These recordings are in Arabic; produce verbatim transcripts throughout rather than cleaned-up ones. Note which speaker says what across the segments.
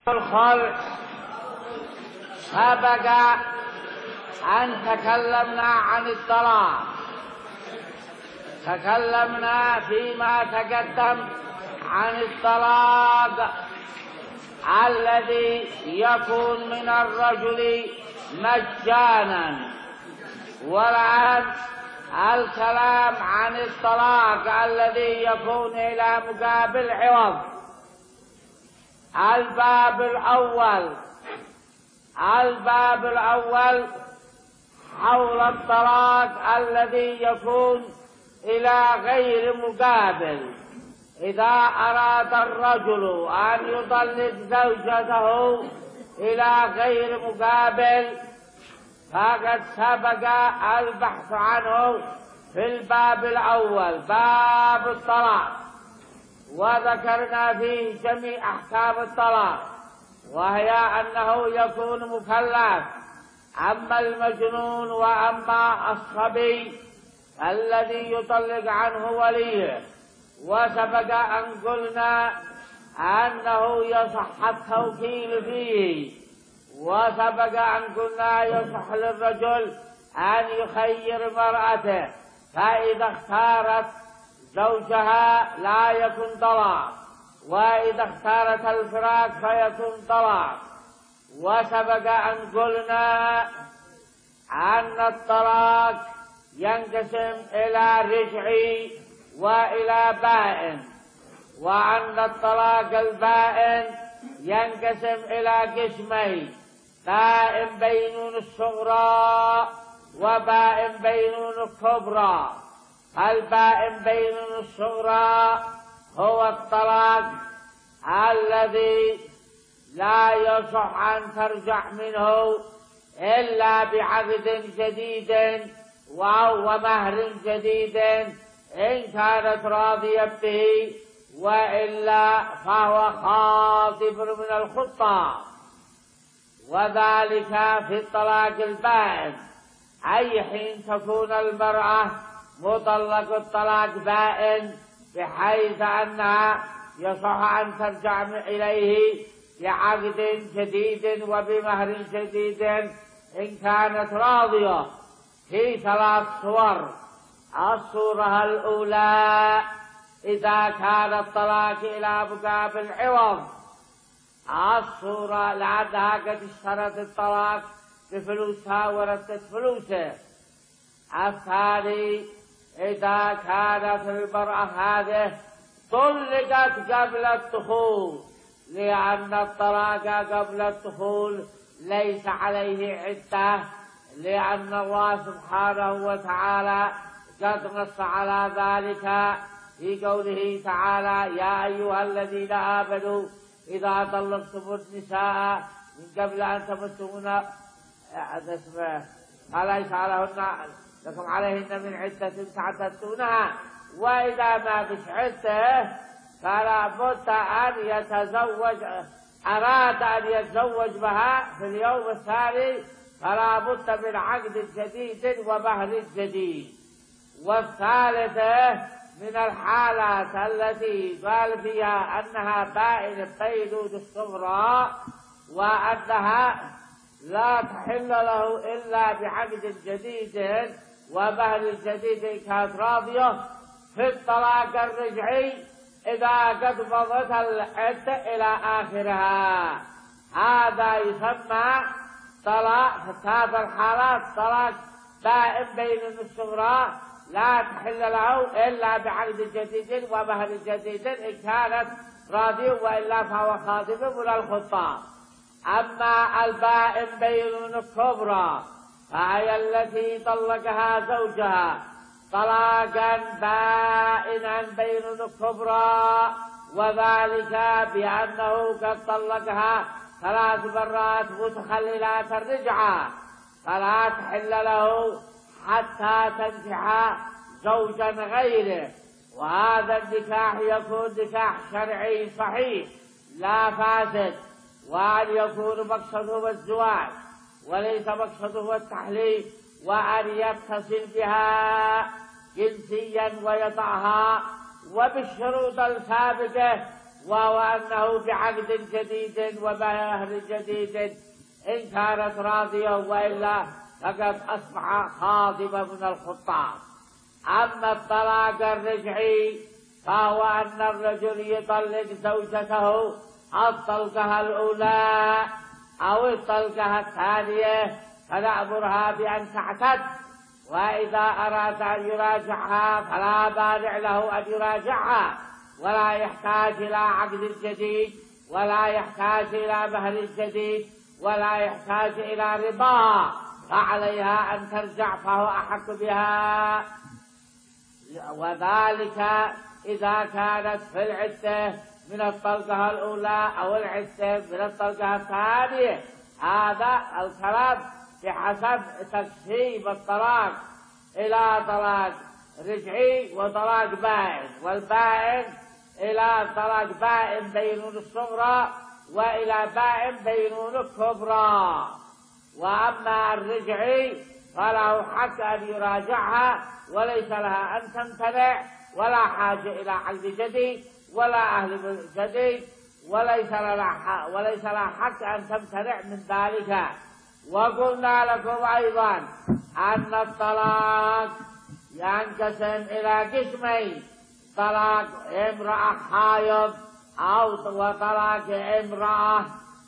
Speaker 1: الخلع سبق أن تكلمنا عن الطلاق، تكلمنا فيما تقدم عن الطلاق الذي يكون من الرجل مجانا، والآن الكلام عن الطلاق الذي يكون إلى مقابل عوض. الباب الأول الباب الأول حول الطلاق الذي يكون إلى غير مقابل. إذا أراد الرجل أن يطلق زوجته إلى غير مقابل فقد سبق البحث عنه في الباب الأول باب الطلاق، وذكرنا فيه جميع أحكام الطلاق، وهي أنه يكون مكلف، أما المجنون وأما الصبي الذي يطلق عنه وليه. وسبق أن قلنا أنه يصح التوكيل فيه، وسبق أن قلنا يصح للرجل أن يخير مرأته، فإذا اختارت زوجها لا يكون طلاق، وإذا اختارت الفراق فيكون طلاق. وسبق أن قلنا أن الطلاق ينقسم إلى رجعي وإلى بائن، وأن الطلاق البائن ينقسم إلى قسمين: بائن بينون الصغرى وبائن بينون الكبرى. البائن بينون الصغرى هو الطلاق الذي لا يصح أن ترجع منه إلا بعقد جديد ومهر جديد إن كانت راضية به، وإلا فهو خاطب من الخطاب. وذلك في الطلاق البائن، أي حين تكون المرأة مطلق الطلاق بائن بحيث أنها يصح أن ترجع إليه بعقد جديد وبمهر جديد إن كانت راضية، في ثلاث صور. الصورة الأولى إذا كان الطلاق إلى مقابل عوض، الصورة لعلها قد اشترت الطلاق بفلوسها وردت فلوسه. الثاني إذا كانت المرأة هذه طلقت قبل الدخول، لأن الطلاق قبل الدخول ليس عليه عدة، لأن الله سبحانه وتعالى قد نص على ذلك في قوله تعالى: يا أيها الذين آمنوا إذا طلقتم النساء من قبل أن تمسوهن فليس عليهن لكم عليهن من عدة تعتدونها، وإذا ما فيش عدة فلا بد أن يتزوج، أراد أن يتزوج بها في اليوم الثاني فلا بد من عقد جديد ومهر جديد. والثالثة من الحالات التي قال فيها أنها بائن بينون الصغرى وأنها لا تحل له إلا بعقد جديد ومهر جديد إن كانت راضية، في الطلاق الرجعي إذا قد مضت العدة إلى آخرها. هذا يسمى طلاق في هذه الحالات طلاق بائن بينون الصغرى، لا تحل له إلا بعقد جديد ومهر جديد إن كانت راضية، وإلا فهو خاطب من الخطاب. أما البائن بينون الكبرى فهي التي طلقها زوجها طلاقا بائنا بينون الكبرى، وذلك بأنه قد طلقها ثلاث مرات متخللات الرجعة، فلا تحل له حتى تنكح زوجا غيره. وهذا النكاح يكون نكاح شرعي صحيح لا فاسد، وأن يكون مقصده الزواج وليس مقصده التحليل، وأن يتصل بها جنسيا ويطعها وبالشروط السابقة وهو أنه بعقد جديد وبمهر جديد إن كانت راضية، وإلا فقد أصبح خاطبا من الخطاب. أما الطلاق الرجعي فهو أن الرجل يطلق زوجته الطلقة الأولى أو الطلقة الثانية فنأمرها بأن تعتد، وإذا أراد أن يراجعها فلا مانع له أن يراجعها، ولا يحتاج إلى عقد جديد، ولا يحتاج إلى مهر جديد، ولا يحتاج إلى ربا، فعليها أن ترجع فهو أحق بها. وذلك إذا كانت في العدة من الطلقة الأولى أو العدة من الطلقة الثانية. هذا الكلام بحسب تقسيم الطلاق إلى طلاق رجعي وطلاق بائن، والبائن إلى طلاق بائن بينون الصغرى وإلى بائن بينون الكبرى. وأما الرجعي فله حق أن يراجعها وليس لها أن تمتنع، ولا حاجة إلى عقد جديد ولا أهل جديد، وليس لها وليس لها حق أن تمتنع من ذلك. وقلنا لكم أيضا أن الطلاق ينقسم إلى قسمين: طلاق امرأة حائض أو وطلاق امرأة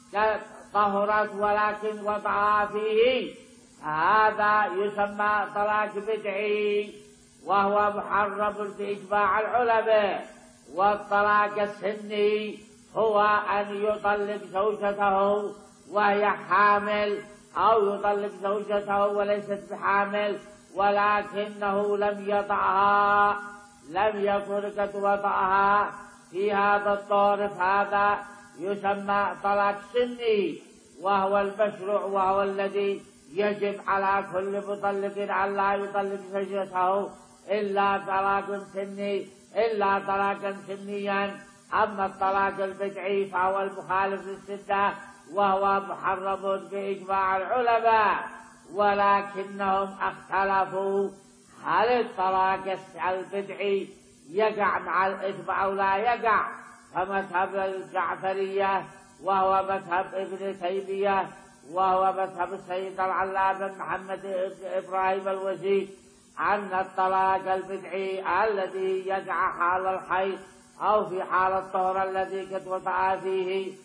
Speaker 1: طهرت ولكن وضعها فيه، هذا يسمى طلاق بدعي وهو محرم بإجماع العلماء. والطلاق السني هو أن يطلق زوجته وهي حامل، أو يطلق زوجته وليست بحامل ولكنه لم يضعها، لم يكن قد وضعها في هذا الطرف، هذا يسمى طلاق سني وهو المشروع، وهو الذي يجب على كل مطلق أن لا يطلق زوجته إلا طلاق سني إلا طلاقا سنيا. أما الطلاق البدعي فهو المخالف للسنة وهو محرم بإجماع العلماء، ولكنهم اختلفوا هل الطلاق البدعي يقع مع الإثم أو لا يقع. فمذهب الجعفرية وهو مذهب ابن تيمية وهو مذهب السيد العلامة محمد إبراهيم الوزير أن الطلاق البدعي الذي يقع حال الحيض أو في حال الطهر الذي قد وضع فيه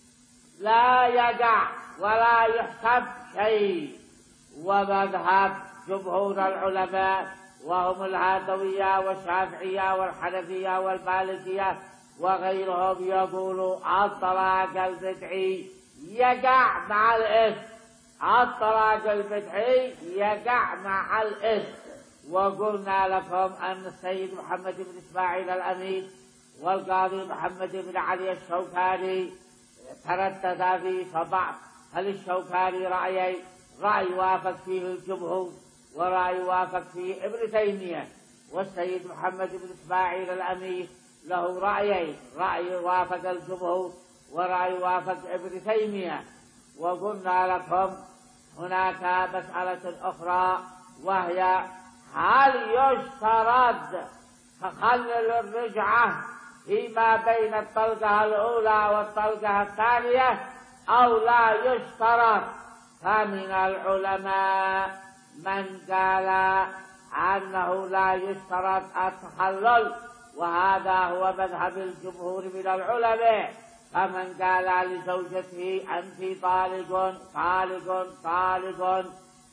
Speaker 1: لا يقع ولا يحسب شيء. ومذهب جمهور العلماء وهم الهادوية والشافعية والحنفية والمالكية وغيرهم يقولوا الطلاق البدعي يقع مع الإثم، الطلاق البدعي يقع مع الإثم. وقلنا لكم أن السيد محمد بن إسماعيل الأمين والقاضي محمد بن علي الشوكاني ترددا في فضع، هل الشوكاني رأيي رأي وافق فيه الجمهور ورأي وافق فيه ابن تيمية، والسيد محمد بن إسماعيل الأمين له رأيين، رأي وافق الجمهور ورأي وافق ابن تيمية. وقلنا لكم هناك مسألة أخرى وهي هل يشترط تخلل الرجعة فيما بين الطلقة الأولى والطلقة الثانية أو لا يشترط؟ فمن العلماء من قال أنه لا يشترط التخلل، وهذا هو مذهب الجمهور من العلماء. فمن قال لزوجته أنت طالق طالق طالق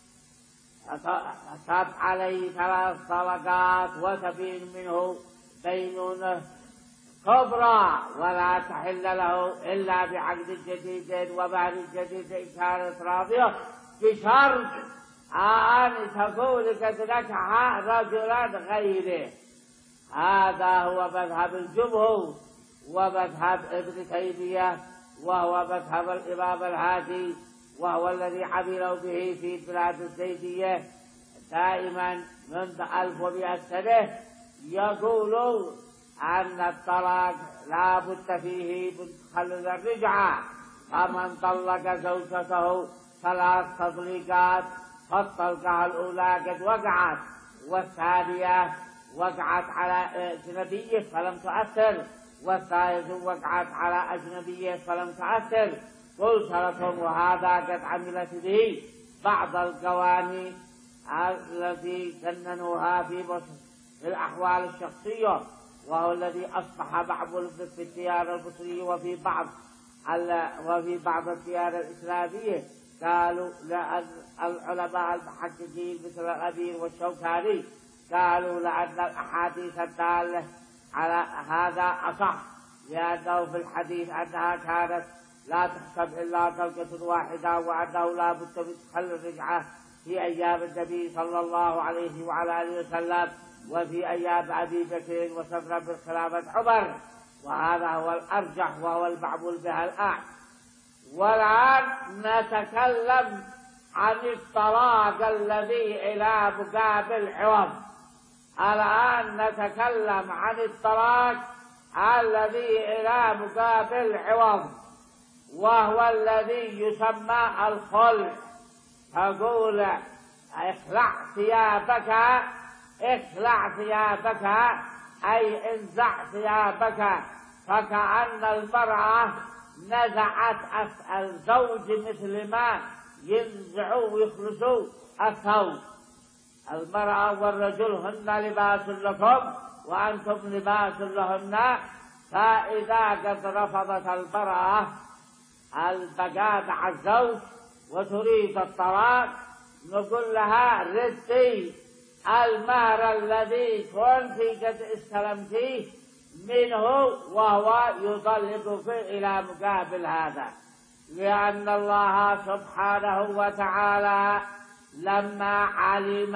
Speaker 1: أصاب عليه ثلاث طلقات وتبين منه بينونة كبرى ولا تحل له إلا بعقد جديد ومهر جديد إن كانت راضية، بشرط أن تقول قد نكح رجلا غيره. هذا هو مذهب الجمهور ومذهب ابن تيمية وهو مذهب الإمام الهادي، وهو الذي عملوا به في بلاد الزيدية دائما منذ ألف ومئة سنة. يقولوا أن الطلاق لا بد فيه من تخلل الرجعة، فمن طلق زوجته ثلاث تطليقات فالطلقة الأولى قد وقعت والثانية وقعت على أجنبية فلم تؤثر، والثالث وقعت على أجنبية فلم تأثر، قلت لكم وهذا قد عملت به بعض القوانين التي سننوها في الأحوال الشخصية، وهو الذي أصبح بعض في الديار المصري وفي بعض وفي بعض الديار الإسلامية. قالوا العلماء المحققين مثل الأمير والشوكاني قالوا لأن الأحاديث الدالة على هذا أصح، لأنه في الحديث أنها كانت لا تحسب إلا طلقة واحدة، وأنه لا بد من تخل الرجعة في أيام النبي صلى الله عليه وعلى آله وسلم، وفي أيام أبي بكر وسبب بالخلافة عمر، وهذا هو الأرجح وهو المعمول به الآن. والآن نتكلم عن الطلاق الذي إلى مقابل عوض. الآن نتكلم عن الطلاق الذي إلى مقابل عوض، وهو الذي يسمى الخلع. تقول اخلع ثيابك، اخلع ثيابك أي انزع ثيابك، فكأن المرأة نزعت الزوج مثل ما ينزع ويخلصوا الثوب. المرأة والرجل هن لباس لكم وأنتم لباس لهن، فإذا قد رفضت المرأة البقاء مع الزوج وتريد الطلاق نقول لها ردي المهر الذي كنت قد استلمتيه منه، وهو يطلقك إلى مقابل هذا، لأن الله سبحانه وتعالى لما علم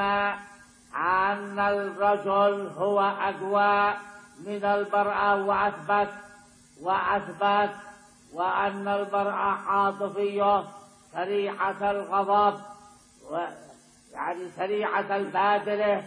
Speaker 1: أن الرجل هو أقوى من المرأة وأثبت وأثبت وأن المرأة عاطفية سريعة الغضب يعني سريعة البادرة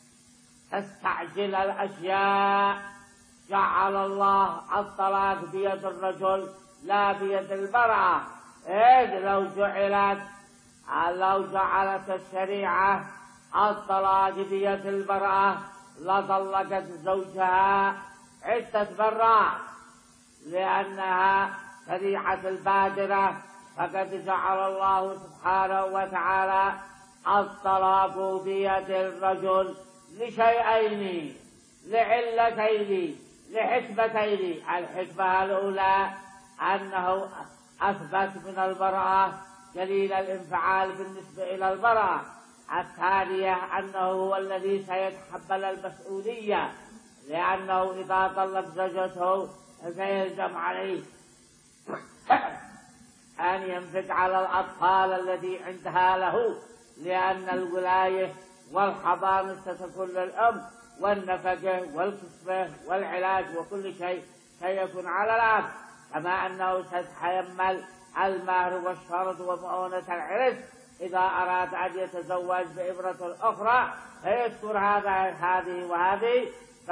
Speaker 1: تستعجل الأشياء، جعل الله الطلاق بيد الرجل لا بيد المرأة. إذ لو جعلت لو جعلت الشريعة الطلاق بيد المرأة لطلقت زوجها عدة مرات، لأنها سريعة البادرة، فقد جعل الله سبحانه وتعالى الطلاق بيد الرجل لشيئين، لعلتين، لحكمتين. الحكمة الأولى أنه أثبت من المرأة قليل الانفعال بالنسبة إلى المرأة. الثانية أنه هو الذي سيتحمل المسؤولية، لأنه إذا طلق زوجته سيلزم عليه أن ينفق على الأطفال الذي عندها له، لأن الولاية والحضانة ستكون للأم، والنفقة والكسبة والعلاج وكل شيء سيكون على الأب، كما أنه سيتحمل المهر والشرط ومؤونة العرس إذا أراد أن يتزوج بإبرة أخرى فيذكر هذا هذه وهذه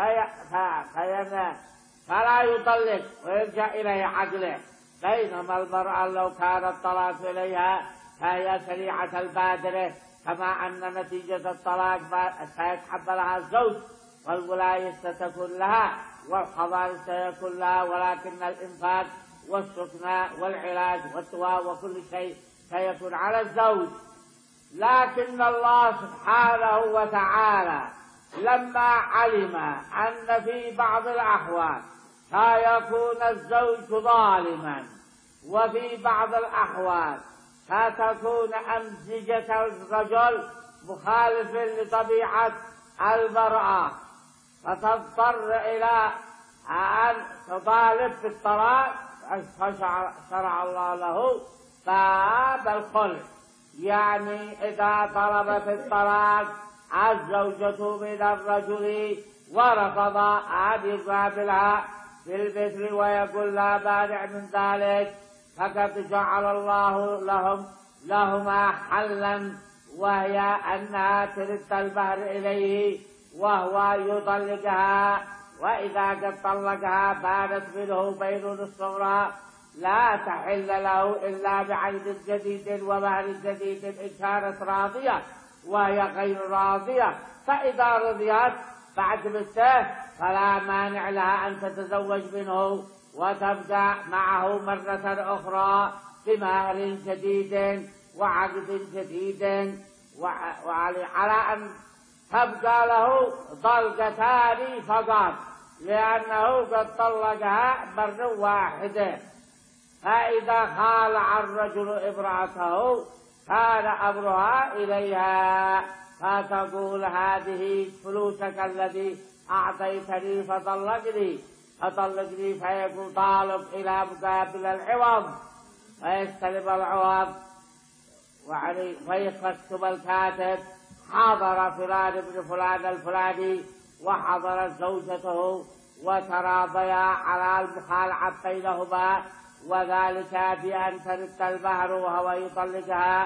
Speaker 1: فلا يطلق ويرجع إليه عقله. بينما المرأة لو كان الطلاق إليها فهي سريعة البادرة، كما أن نتيجة الطلاق سيتحملها الزوج، والولاية ستكون لها والحضانة سيكون لها، ولكن الإنفاق والسكنى والعلاج والدواء وكل شيء سيكون على الزوج. لكن الله سبحانه وتعالى لما علم أن في بعض الأحوال سيكون الزوج ظالما، وفي بعض الأحوال ستكون أمزجة الرجل مخالف لطبيعة المرأة، فتضطر إلى أن تطالب بالطلاق، فشرع الله له باب الخلع. يعني إذا طلبت الطلاق الزوجة من الرجل ورفض أن يقابلها بالمثل ويقول لا مانع من ذلك، فقد جعل الله لهم لهما حلا، وهي أنها ترد المهر إليه وهو يطلقها، وإذا قد طلقها بانت منه بينونة الصغرى لا تحل له إلا بعقد جديد ومهر جديد إن كانت راضية، وهي غير راضية، فإذا رضيت بعد بنته فلا مانع لها أن تتزوج منه وتبدأ معه مرة أخرى بمهر جديد وعقد جديد، وعلى أن تبقى له طلقتان فقط، لأنه قد طلقها مرة واحدة. فإذا خالع الرجل امرأته كان أمرها إليها فتقول هذه فلوسك الذي أعطيتني فطلقني فطلقني فيقول طالب إلى مقابل العوض، فيستلم العوض ويكتب الكاتب حضر فلان ابن فلان الفلاني وحضرت زوجته وتراضيا على المخالعة بينهما، وذلك بأن ترد المهر وهو يطلقها،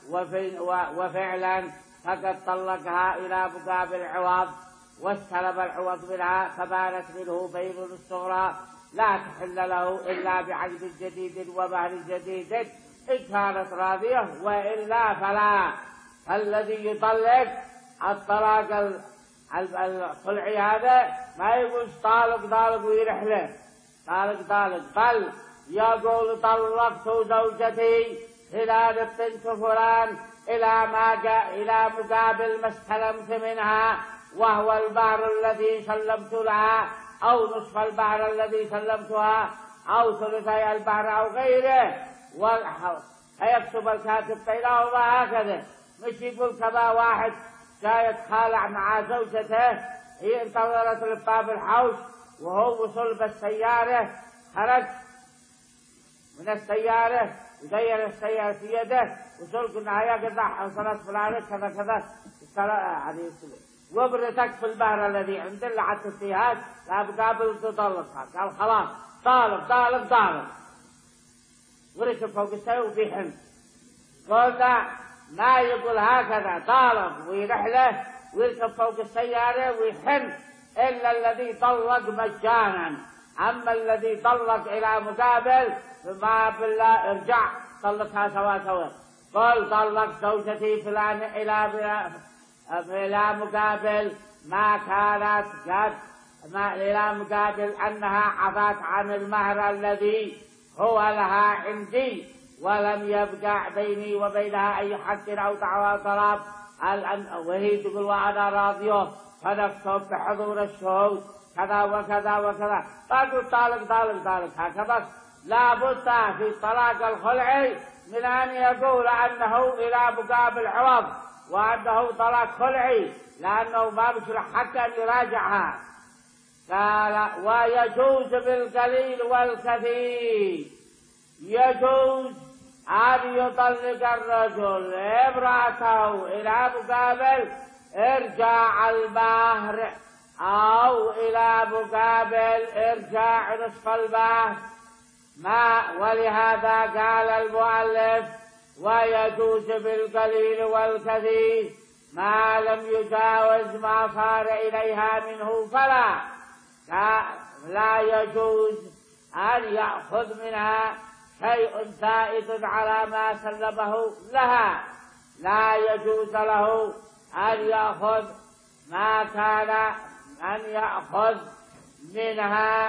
Speaker 1: وفعلا فقد طلقها إلى مقابل عوض واستلم العوض منها، فبانت منه بين الصغرى لا تحل له إلا بعقد جديد ومهر جديد إن كانت راضية، وإلا فلا. الذي يطلق الطلاق الخلعي هذا ما يقول طالق طالق ويرحله طالق طالق، بل يقول طلقت زوجتي إلى بنت فلان إلى ما جاء إلى مقابل ما استلمت منها، وهو البحر الذي سلمت لها أو نصف البحر الذي سلمتها أو ثلثي البحر أو غيره، ويكتب الكاتب بينهما هكذا. مش يقول كما واحد جاء يتخالع مع زوجته، هي انتظرت لباب الحوش وهو وصل بالسيارة، خرج من السيارة وغير السيارة في يده وصل قلنا هيا قد حصلت فلانة كذا كذا عليه السلام وبرتك في البحر الذي عند اللي عتسيهاش لا بقابل تطلقها، قال خلاص طالب طالب طالب، وركب فوق السيارة وبيحن. قلنا ما يقول هكذا طالب ويرحله ويركب فوق السيارة ويحن إلا الذي طلق مجانا، أما الذي طلق إلى مقابل فما بالله ارجع طلقها سوا سوا. قل طلق زوجتي فلان إلى إلى مقابل ما كانت قد ما إلى مقابل أنها عفت عن المهر الذي هو لها عندي ولم يبقى بيني وبينها أي حد أو دعوى طلب، وهي تقول وأنا راضية فنكتب بحضور الشهود كذا وكذا وكذا، فقل طالق طالق طالق هكذا. لا بد في طلاق الخلعي من أن يقول أنه إلى مقابل عوض وأنه طلاق خلعي، لأنه ما بشرح حق أن يراجعها. قال ويجوز بالقليل والكثير، يجوز أن يطلق الرجل امرأته إلى مقابل إرجاع المهر أو إلى مقابل إرجاع نصف المهر، ما ولهذا قال المؤلف ويجوز بالقليل والكثير ما لم يجاوز ما صار إليها منه، فلا لا يجوز أن يأخذ منها شيء زائد على ما سلمه لها، لا يجوز له أن يأخذ ما كان أن يأخذ منها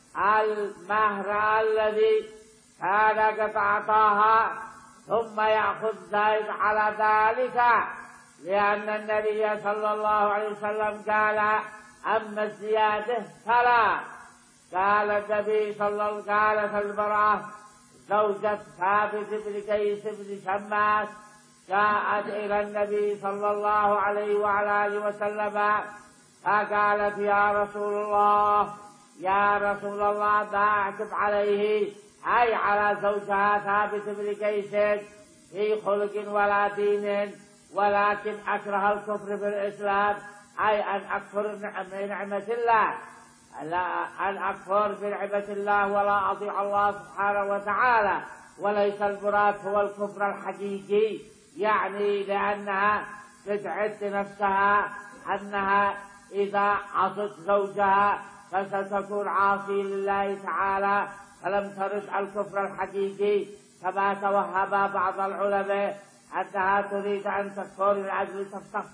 Speaker 1: المهر الذي كان قد أعطاها ثم يأخذ زائد على ذلك، لأن النبي صلى الله عليه وسلم قال أما الزيادة فلا. قال النبي صلى الله عليه وسلم قالت المرأة زوجة ثابت بن قيس بن شماس جاءت إلى النبي صلى الله عليه وعلى آله وسلم فقالت يا رسول الله يا رسول الله باعتب عليه، أي على زوجها ثابت بن قيس في خلق ولا دين، ولكن أكره الكفر بالإسلام، أي أن أكفر بنعمة الله، لا أن أكفر بنعمة الله ولا أطيع الله سبحانه وتعالى، وليس المراد هو الكفر الحقيقي، يعني لأنها تتعد نفسها أنها إذا عصت زوجها فستكون عاصي لله تعالى، فلم ترد الكفر الحقيقي كما توهم بعض العلماء أنها تريد أن تكفر من أجل تفسخ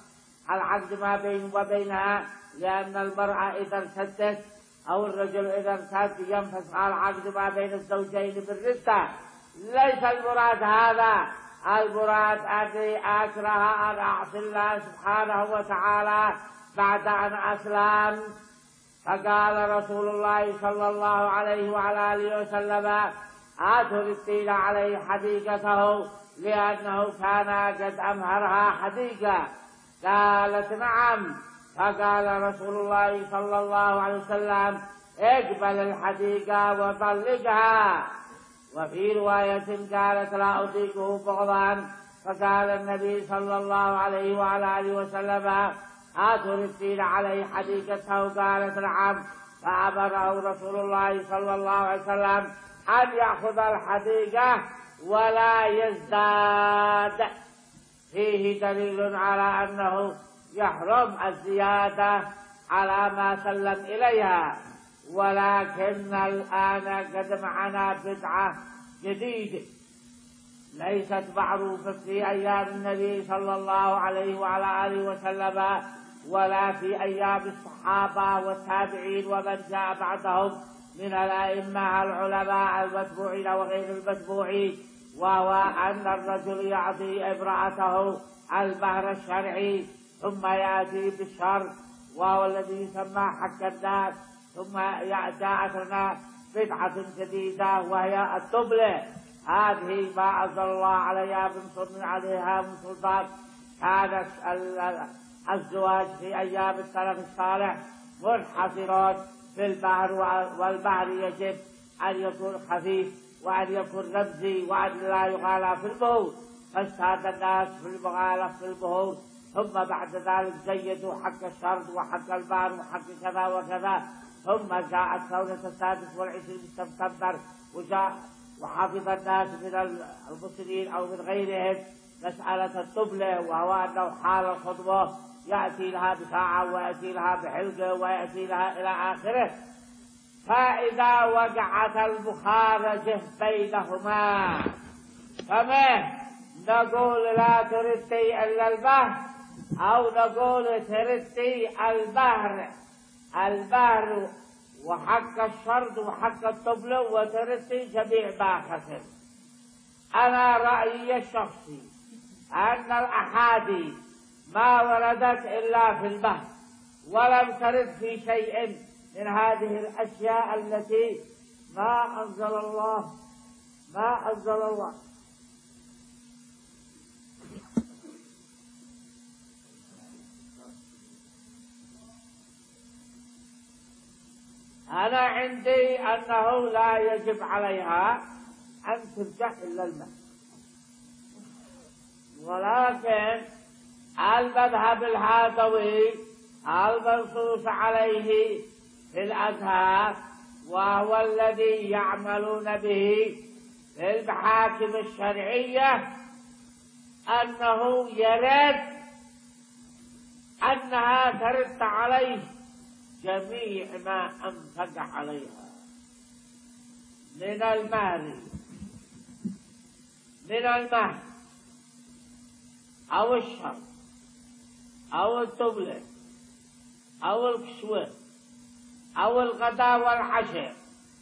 Speaker 1: العقد ما بين وبينها، لأن المرأة إذا ارتدت أو الرجل إذا ارتد ينفسخ العقد ما بين الزوجين بالردة. ليس المراد هذا، المراد أني أكره أن أعصي الله سبحانه وتعالى بعد أن أسلم. فقال رسول الله صلى الله عليه وعلى آله وسلم: أتردين عليه حديقته، لأنه كان قد أمهرها حديقة. قالت: نعم. فقال رسول الله صلى الله عليه وسلم: اقبل الحديقة وطلقها. وفي رواية قالت: لا أطيقه بغضا. فقال النبي صلى الله عليه وعلى آله وسلم: أتردين عليه حديقته؟ قالت: نعم. فأمره رسول الله صلى الله عليه وسلم أن يأخذ الحديقة ولا يزداد. فيه دليل على أنه يحرم الزيادة على ما سلم إليها. ولكن الآن قد معنا بدعة جديدة ليست معروفة في أيام النبي صلى الله عليه وعلى آله وسلم ولا في أيام الصحابة والتابعين ومن جاء بعدهم من الأئمة العلماء المتبوعين وغير المتبوعين، وهو أن الرجل يعطي امرأته المهر الشرعي ثم يأتي بالشرط وهو الذي يسمى حق الناس. ثم جاءت لنا بدعة جديدة وهي الدبلة. هذه ما أنزل الله عليها من عليها من سلطان. كان الزواج في أيام السلف الصالح منحصرات في البحر، والبحر يجب أن يكون خفيف وأن يكون رمزي وأن لا يغالى في البهور. فاجتهد الناس في المغالة في البهور، ثم بعد ذلك زيدوا حق الشرط وحق البحر وحق كذا وكذا. ثم جاءت ثورة السادس والعشرين من سبتمبر وجاء وحفظ الناس من المسلمين أو من غيرهم مسألة الدبلة، وهو أنه حال الخطبة يأتي لها بساعة ويأتي لها بحلقة ويأتي لها إلى آخره. فإذا وقعت المخارجة بينهما فما نقول لا تردي إلا البحر، أو نقول تردي البحر البحر وحق الشرط وحق الطبل وتردي جميع ما خسر. أنا رأيي الشخصي أن الأحاديث ما وردت إلا في البحر، ولم ترد في شيء من هذه الأشياء التي ما أنزل الله ما أنزل الله أنا عندي أنه لا يجب عليها أن ترجع إلا المهر. ولكن المذهب الهادوي المنصوص عليه في الأزهار وهو الذي يعملون به في المحاكم الشرعية أنه يرد أنها ترد عليه جميع ما أنفق عليها من المهر من المهر أو الشرط أو الدبلة أو الكسوة أو الغداء والعشاء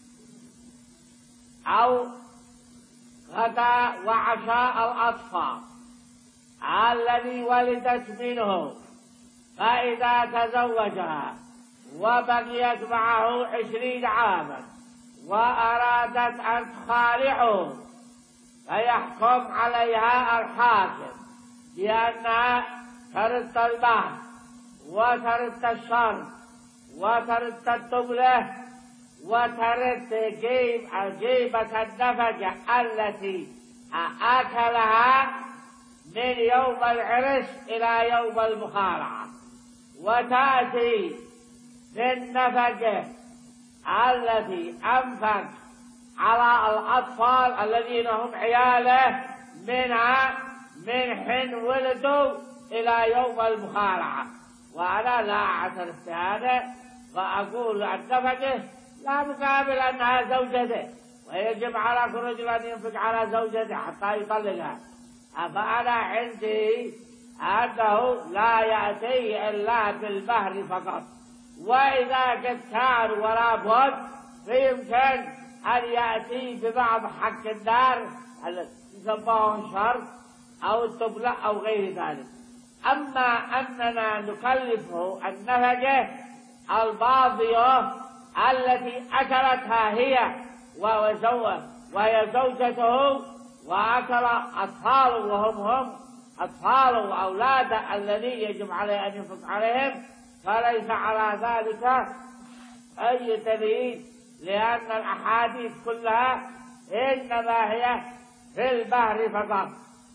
Speaker 1: أو غداء وعشاء الأطفال الذي ولدت منه، فإذا تزوجها وبقيت معه عشرين عاما وأرادت أن تخالعه فيحكم عليها الحاكم بأنها ترد المهر وترد الشرط وترد الدبلة وترد جيبة النفقة التي أكلها من يوم العرس إلى يوم المخالعة، وتأتي بالنفقة التي أنفق على الأطفال الذين هم عياله منها من حين ولدوا إلى يوم المخالعة. وأنا لا أعترف بهذا وأقول النفقة لا مقابل أنها زوجته، ويجب على كل رجل أن ينفق على زوجته حتى يطلقها. فأنا عندي أنه لا يأتي إلا بالمهر فقط، وإذا قد كان ولا بد فيمكن أن يأتي ببعض حق الدار الذي يسمونه شرط أو التبلة أو غير ذلك. أما أننا نكلفه النفقة الباضية التي أكلتها هي وهي زوجته وأكل أطفاله وهم هم أطفاله وأولاده الذي يجب عليه أن ينفق عليهم، فليس على ذلك أي دليل، لأن الأحاديث كلها إنما هي في البحر فقط.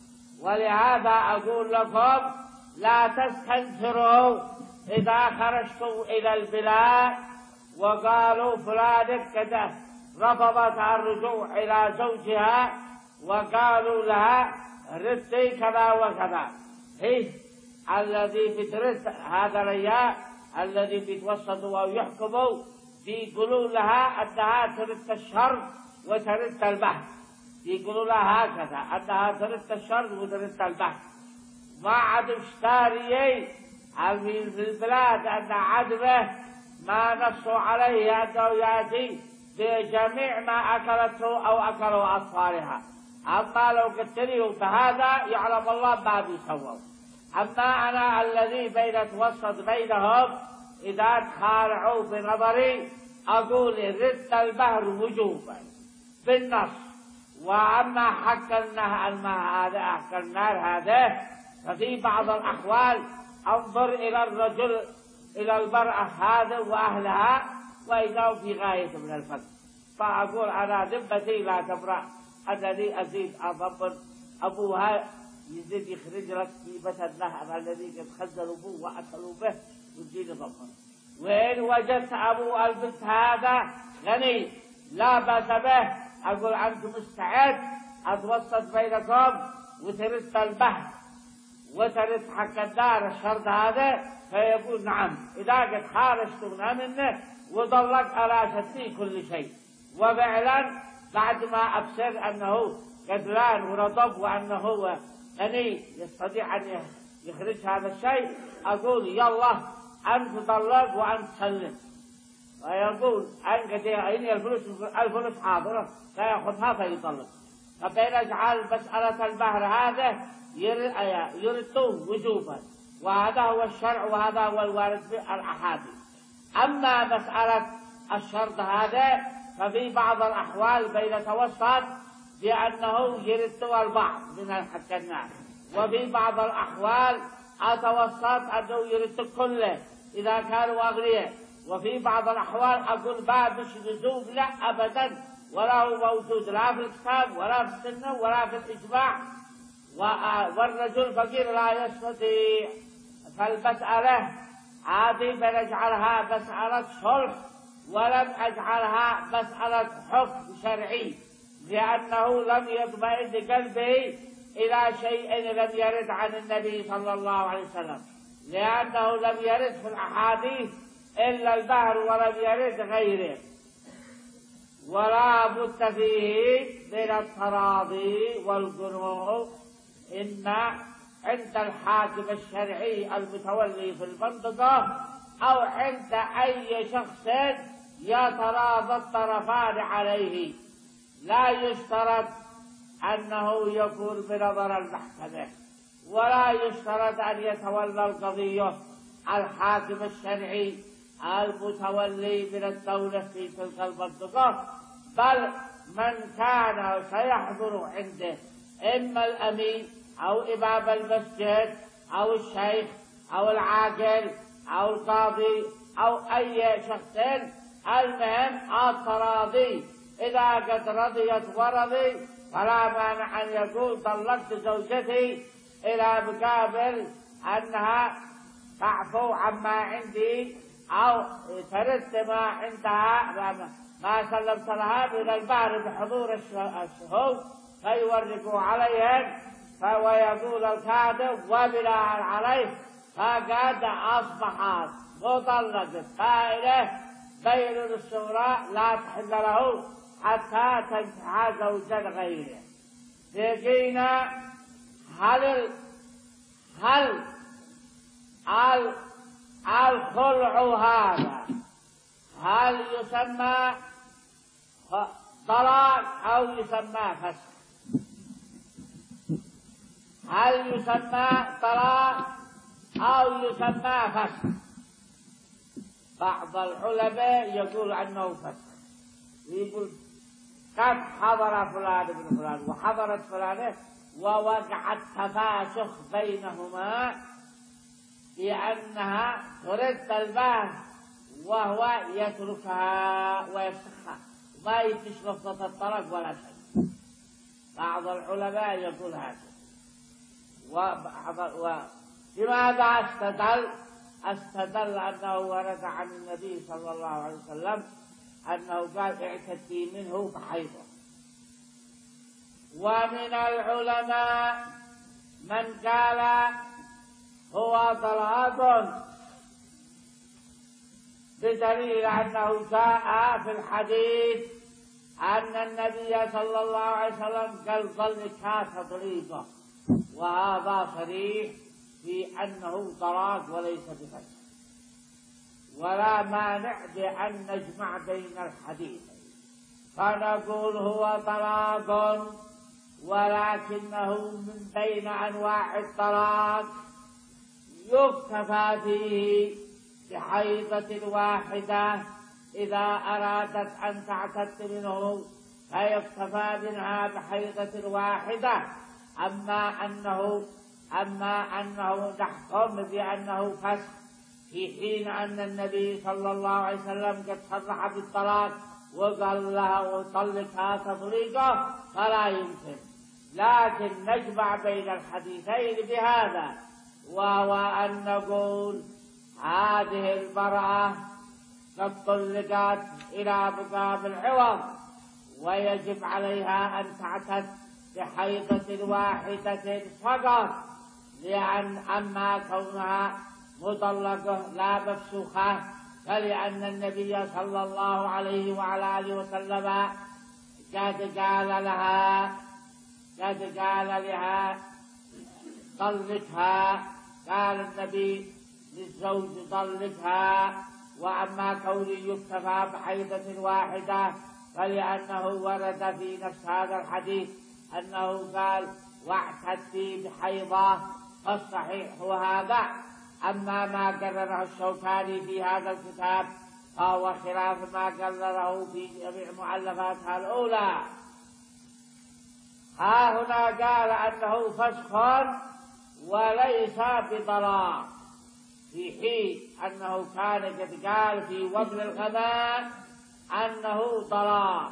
Speaker 1: ولهذا أقول لكم لا تستنكروا إذا خرجتم إلى البلاد وقالوا فلان كذا رفضت الرجوع إلى زوجها وقالوا لها ردي كذا وكذا، هي الذي بترد هذا الرجال الذي بيتوسطوا أو يحكموا بيقولوا لها أنها ترد الشر وترد البحث، بيقولوا لها هكذا أنها ترد الشر وترد البحث. ما عدم اشتاريين في البلاد أن عدمه ما نصوا عليه أنه يأتي بجميع ما أكلته أو أكلوا أطفالها. أما لو قلت لي بهذا يعلم الله ما بيسووا. أما أنا الذي بين توسط بينهم إذا تخالعوا بنظري أقول رد البحر وجوبا بالنص. وأما حق الماء هذا حق النار هذا ففي بعض الأحوال انظر إلى الرجل إلى المرأة هذا وأهلها وإذا في غاية من الفقر، فأقول أنا ذمتي لا تبرأ أنني أزيد أضمن أبوها يزيد يخرج لك طيبة النهر الذي قد خزنوا به وأكلوا به وتزيد ضمن. وإن وجدت أبو البنت هذا غني لا بأس به أقول أنت مستعد أتوسط بينكم وترد البحث وترد حق الدار الشرط هذا، فيقول نعم إذا قد خارجتنا منه وضلك على شتي كل شيء. وفعلا بعد ما أبصر أنه قدران ورطب وأنه غني يستطيع أن يخرج هذا الشيء أقول يلا أنت طلق وأنت سلم، ويقول أن قد يعيني الفلوس الفلوس حاضرة فيأخذها فيطلق. فبين اجعل مسألة البحر هذا يرده وجوبا، وهذا هو الشرع وهذا هو الوارد في الأحاديث. أما مسألة الشرط هذا ففي بعض الأحوال بين توسط بأنه يرد البعض من حق الناس، وفي بعض الأحوال أتوسط أنه يرد كله إذا كانوا أغنياء، وفي بعض الأحوال أقول باب لزوم لا أبدا ولا هو موجود لا في الكتاب ولا في السنة ولا في الإجماع، والرجل فقير لا يستطيع. فالمسألة هذه بنجعلها مسألة صلح ولم أجعلها مسألة حكم شرعي، لأنه لم يطمئن قلبي إلى شيء لم يرد عن النبي صلى الله عليه وسلم، لأنه لم يرد في الأحاديث إلا البحر ولم يرد غيره. ولا بد فيه من التراضي والقنوع. إن عند الحاكم الشرعي المتولي في المنطقة أو عند أي شخص يتراضى الطرفان عليه لا يشترط أنه يكون بنظر المحكمة، ولا يشترط أن يتولى القضية الحاكم الشرعي المتولي من الدولة في تلك المنطقة، بل من كان سيحضر عنده إما الأمين أو إمام المسجد أو الشيخ أو العاقل أو القاضي أو أي شخص، المهم التراضي. إذا قد رضيت ورضي فلا مانع أن يقول طلقت زوجتي إلى مقابل أنها تعفو عما عندي أو ترد ما عندها ما سلمت لها من البحر بحضور الشهود فيورقوا عليهم، ويقول الكاتب وبناء عليه فقد أصبحت مطلقة قائلة بين الشهراء لا تحل له حتى تنكح زوجا غيره. لقينا هل هل الخلع هذا هل يسمى طلاق أو يسمى فسخ؟ هل يسمى طلاق أو يسمى فسخ؟ بعض العلماء يقول عنه فسخ، يقول قد حضر فلان بن فلان وحضرت فلانة ووقع التفاسخ بينهما بأنها ترد البحث وهو يتركها ويفسخها ما يفتش لفظة الطلاق ولا شيء. بعض العلماء يقول هذا. ولماذا استدل؟ استدل أنه ورد عن النبي صلى الله عليه وسلم أنه قال اعتدي منه بحيضه. ومن العلماء من قال هو طلاق بدليل أنه جاء في الحديث أن النبي صلى الله عليه وسلم قال ظلك تطليقه، وهذا صريح في أنه طلاق وليس بفسخ، ولا مانع بأن نجمع بين الحديثين فنقول هو طلاق ولكنه من بين أنواع الطلاق يكتفى فيه بحيضة واحدة إذا أرادت أن تعتد منه فيكتفى منها بحيضة واحدة. أما أنه أما أنه نحكم بأنه فسخ في حين أن النبي صلى الله عليه وسلم قد صرح بالطلاق وقال لها وطلقها تطليقه فلا يمكن، لكن نجمع بين الحديثين بهذا، وهو أن نقول هذه المرأة قد طلقت إلى مقابل عوض ويجب عليها أن تعتد بحيضة واحدة فقط، لأن أما كونها مطلقة لا مفسوخة فلأن النبي صلى الله عليه وعلى آله وسلم قد قال لها قد قال لها طلقها، قال النبي للزوج طلقها. وأما كونه يكتفى بحيضة واحدة فلأنه ورد في نفس هذا الحديث أنه قال واعتدي بحيضة، فالصحيح هو هذا. أما ما قرره الشوكاني في هذا الكتاب فهو خلاف ما قرره في جميع مؤلفاتها الأولى. ها هنا قال أنه فسخ وليس بطلاق، في حين أنه كان قد قال في وبل الغمام أنه طلاق،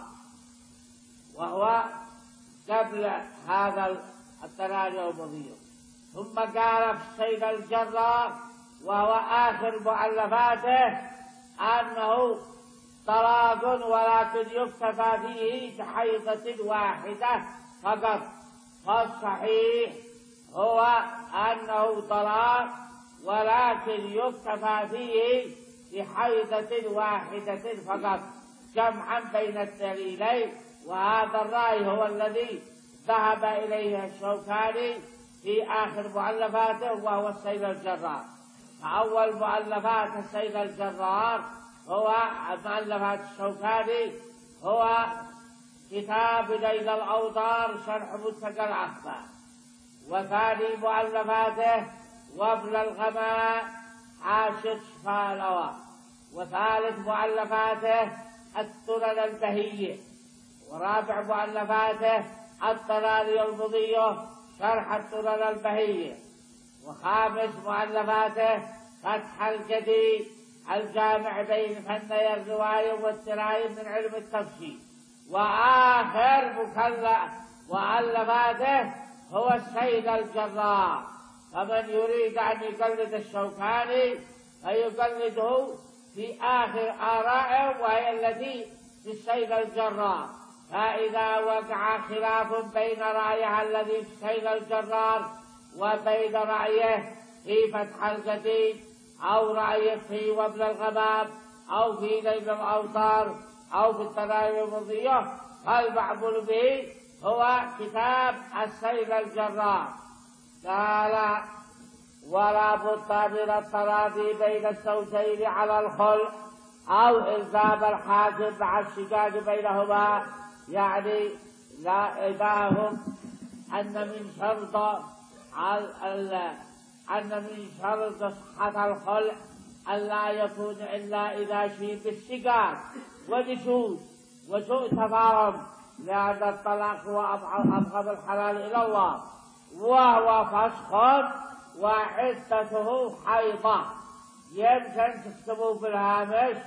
Speaker 1: وهو قبل هذا التراجع المضيق. ثم قال في السيد الجراح وهو آخر مؤلفاته أنه طلاق ولكن يكتفى فيه بحيضة واحدة فقط، فالصحيح هو أنه طلاق ولكن يكتفى فيه بحيضة واحدة فقط، جمعا بين الدليلين. وهذا الرأي هو الذي ذهب إليه الشوكاني في آخر مؤلفاته وهو السيد الجرار. فأول مؤلفات السيد الجرار هو مؤلفات الشوكاني هو كتاب ليل الأوطار شرح منتقى الأخبار، وثاني مؤلفاته وبل الغماء حاشد شفاء الأوى، وثالث مؤلفاته السنن البهية، ورابع مؤلفاته الطلالي المضية شرح السنن البهية، وخامس مؤلفاته فتح الجديد الجامع بين فني الرواية والسراية من علم التفسير، وآخر مكلف مؤلفاته هو السيد الجراح. فمن يريد أن يقلد الشوكاني فيقلده في آخر آرائه وهي التي في السيد الجراح. فإذا وقع خلاف بين رأيه الذي في السيد الجراح وبين رأيه في فتح الجديد أو رأيه في وبل الغمام أو في ليل الأوطار أو في التراويح المضية، فالمعمول به هو كتاب السيد الجراح. قال ولا بد من التراضي بين الزوجين على الخلع أو إلزام الحاكم مع الشقاق بينهما. يعني لا إذا هم أن من شرط أن من شرط صحة الخلع أن لا يكون إلا إذا شيء بالشقاق ونشوز وسوء تفاهم، لأن الطلاق هو أبغض الحلال إلى الله، وهو فسخ وعدته حيضة. يمكن تكتبوا بالهامش،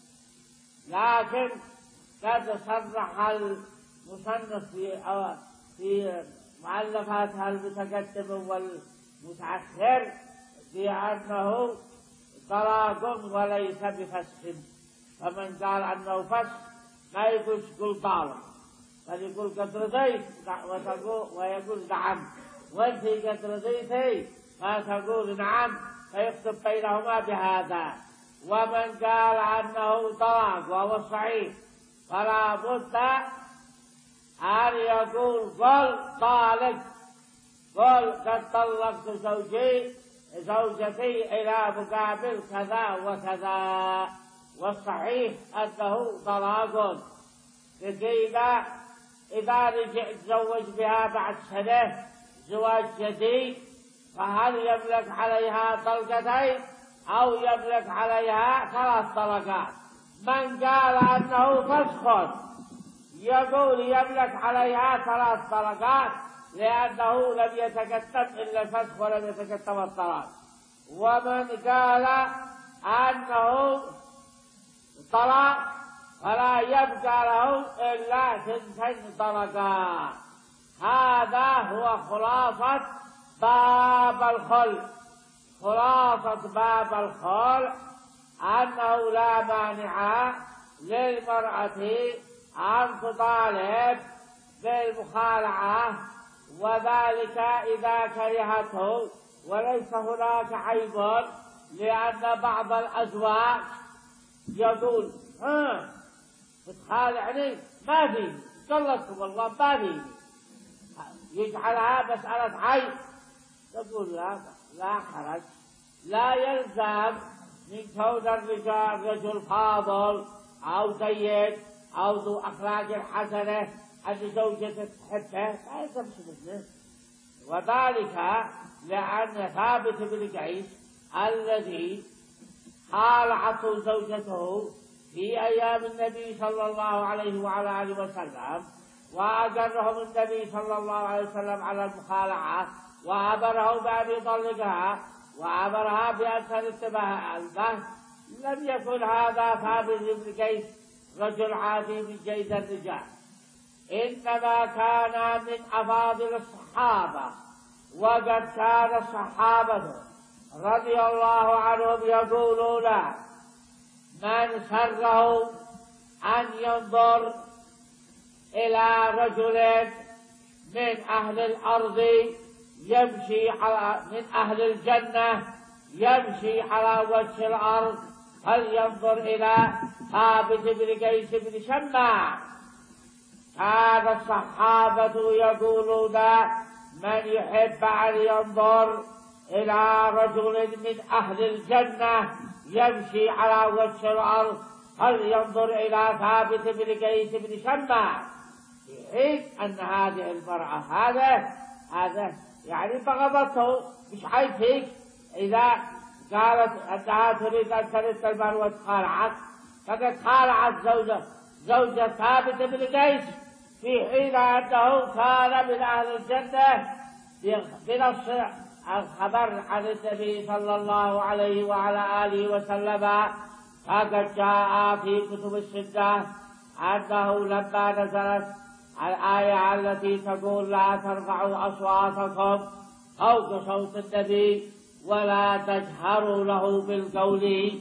Speaker 1: لكن قد صرح المصنف في في مؤلفاتها المتقدم والمتأخر بأنه طلاق وليس بفسخ، فمن قال أنه فسخ ما يقول قل طالق، بل يقول قد رضيت ويقول نعم، وانت قد رضيتي ما تقول نعم، فيكتب بينهما بهذا. ومن قال أنه طلاق وهو الصحيح فلا بد أن يقول قل طالق، قل قد طلقت زوجي زوجتي إلى مقابل كذا وكذا، والصحيح أنه طلاق. قيل إذا رجع تزوج بها بعد سنة زواج جديد فهل يملك عليها طلقتين أو يملك عليها ثلاث طلقات؟ من قال أنه فسخ يقول يملك عليها ثلاث طلقات، لأنه لم يتكتب إلا الفسخ ولم يتكتب الطلاق. ومن قال أنه طلاق فلا يبقى له إلا ثنتين طلقات. هذا هو خلاصة باب الخلع. خلاصة باب الخلع أنه لا مانع للمرأة أن تطالب بالمخالعة، وذلك إذا كرهته وليس هناك عيب، لأن بعض الأزواج يقول ها بتخالعني ما في طلقكم والله ما في، يجعلها مسألة عيب. تقول لا لا حرج، لا يلزم من كون الرجال رجل فاضل أو جيد أو ذو أخلاق حسنة أن زوجته تحبه، لا يلزم مثله. وذلك لأن ثابت بن قيس الذي خالعته زوجته في أيام النبي صلى الله عليه وعلى آله وسلم، وأجرهم النبي صلى الله عليه وسلم على المخالعة، وأمره بأن يطلقها وأمرها بأن تنتبه البه. لم يكن هذا ثابت بن قيس رجل عادي من جيد الرجال، إنما كان من أفاضل الصحابة. وقد كان الصحابة رضي الله عنهم يقولون من سره أن ينظر إلى رجل من أهل الأرض يمشي على من أهل الجنة يمشي على وجه الأرض فلينظر إلى ثابت بن قيس بن شماع. كان الصحابة يقولون من يحب أن ينظر إلى رجل من أهل الجنة يمشي على وجه الأرض فلينظر إلى ثابت بن قيس بن شماع، في حين أن هذه المرأة هذا هذا يعني بغضته مش عيب فيك إذا قالت أنها تريد أن ترد المال وتخالعت، فقد خالعت زوجة زوجة ثابت بن قيس في حين أنه كان من أهل الجنة بنص الخبر عن النبي صلى الله عليه وعلى آله وسلم. فقد جاء في كتب الستة أنه لما نزلت الآية التي تقول لا ترفعوا أصواتكم فوق صوت النبي ولا تجهروا له بالقول،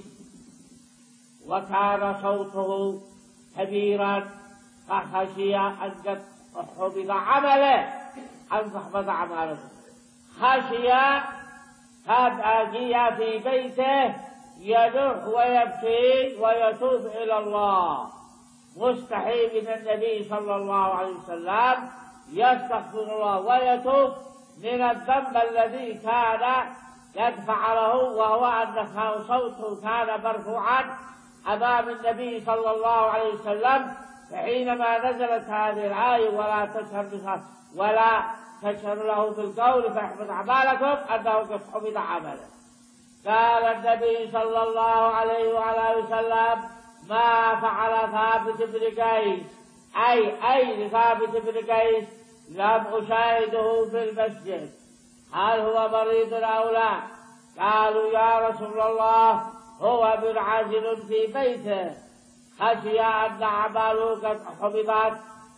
Speaker 1: وكان صوته كبيرا فخشي أن قد حبط عمله أن تحبط عمله، خشي قد أجي في بيته يدح ويبكي ويتوب إلى الله مستحي من النبي صلى الله عليه وسلم يستغفر الله ويتوب من الذنب الذي كان قد فعله، وهو أن صوته كان مرفوعا أمام النبي صلى الله عليه وسلم حينما نزلت هذه الآية ولا تشهر ولا تشهر له بالقول فاحبط أعمالكم، أنه قد حبط عمله. قال النبي صلى الله عليه وعلى وسلم: ما فعل ثابت بن قيس، أي أي ثابت بن قيس لم أشاهده في المسجد، هل هو مريض أو لا؟ قالوا: يا رسول الله هو منعزل في بيته، خشي أن أعماله قد حبطت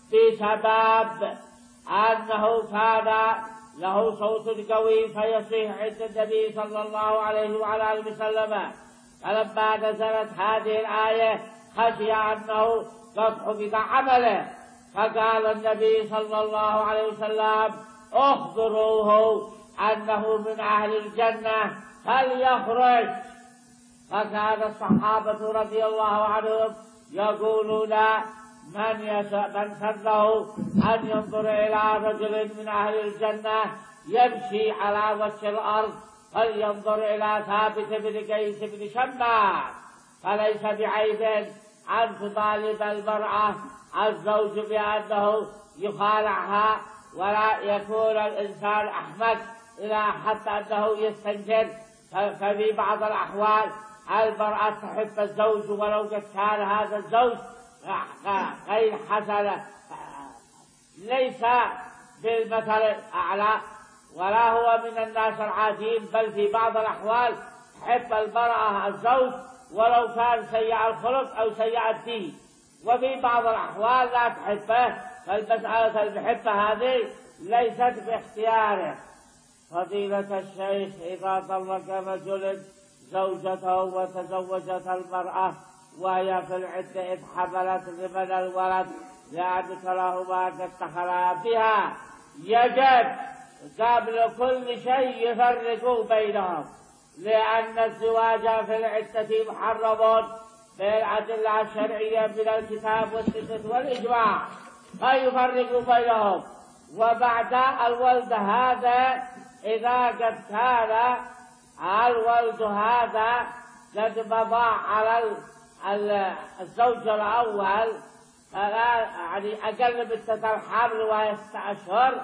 Speaker 1: بسبب أنه كان له صوت قوي فيصيح عند النبي صلى الله عليه وعلى آله وسلم. فلما نزلت هذه الآية خشي أنه قد حبط عمله، فقال النبي صلى الله عليه وسلم: أخبروه أنه من أهل الجنة فليخرج. فكان الصحابة رضي الله عنهم يقولون: من يشاء من سره أن ينظر إلى رجل من أهل الجنة يمشي على وجه الأرض فلينظر إلى ثابت بن قيس بن شماس، فليس بعيب أن تطالب المرأة الزوج بأنه يخالعها، ولا يكون الإنسان أحمق إلى حتى أنه يستنكر. ففي بعض الأحوال المرأة تحب الزوج ولو قد كان هذا الزوج غير حسن، ليس بالمثل الأعلى ولا هو من الناس العاديين، بل في بعض الأحوال تحب المرأة الزوج ولو كان سيء الخلق أو سيء الدين، وفي بعض الأحوال لا تحبه، فالمسألة المحبة هذه ليست باختياره. فضيلة الشيخ، إذا طلق رجل زوجته وتزوجت المرأة وهي في العدة إذ حملت لمن الولد لأن كلاهما قد دخلا بها، يجب قبل كل شيء يفرقوا بينهم، لأن الزواج في العدة محرم بالأدلة الشرعية من الكتاب والسنة والإجماع، فيفرقوا بينهم. وبعد الولد هذا إذا قد كان الولد هذا قد مضى على الزوج الأول يعني أقل من ستة الحمل وهي ستة أشهر،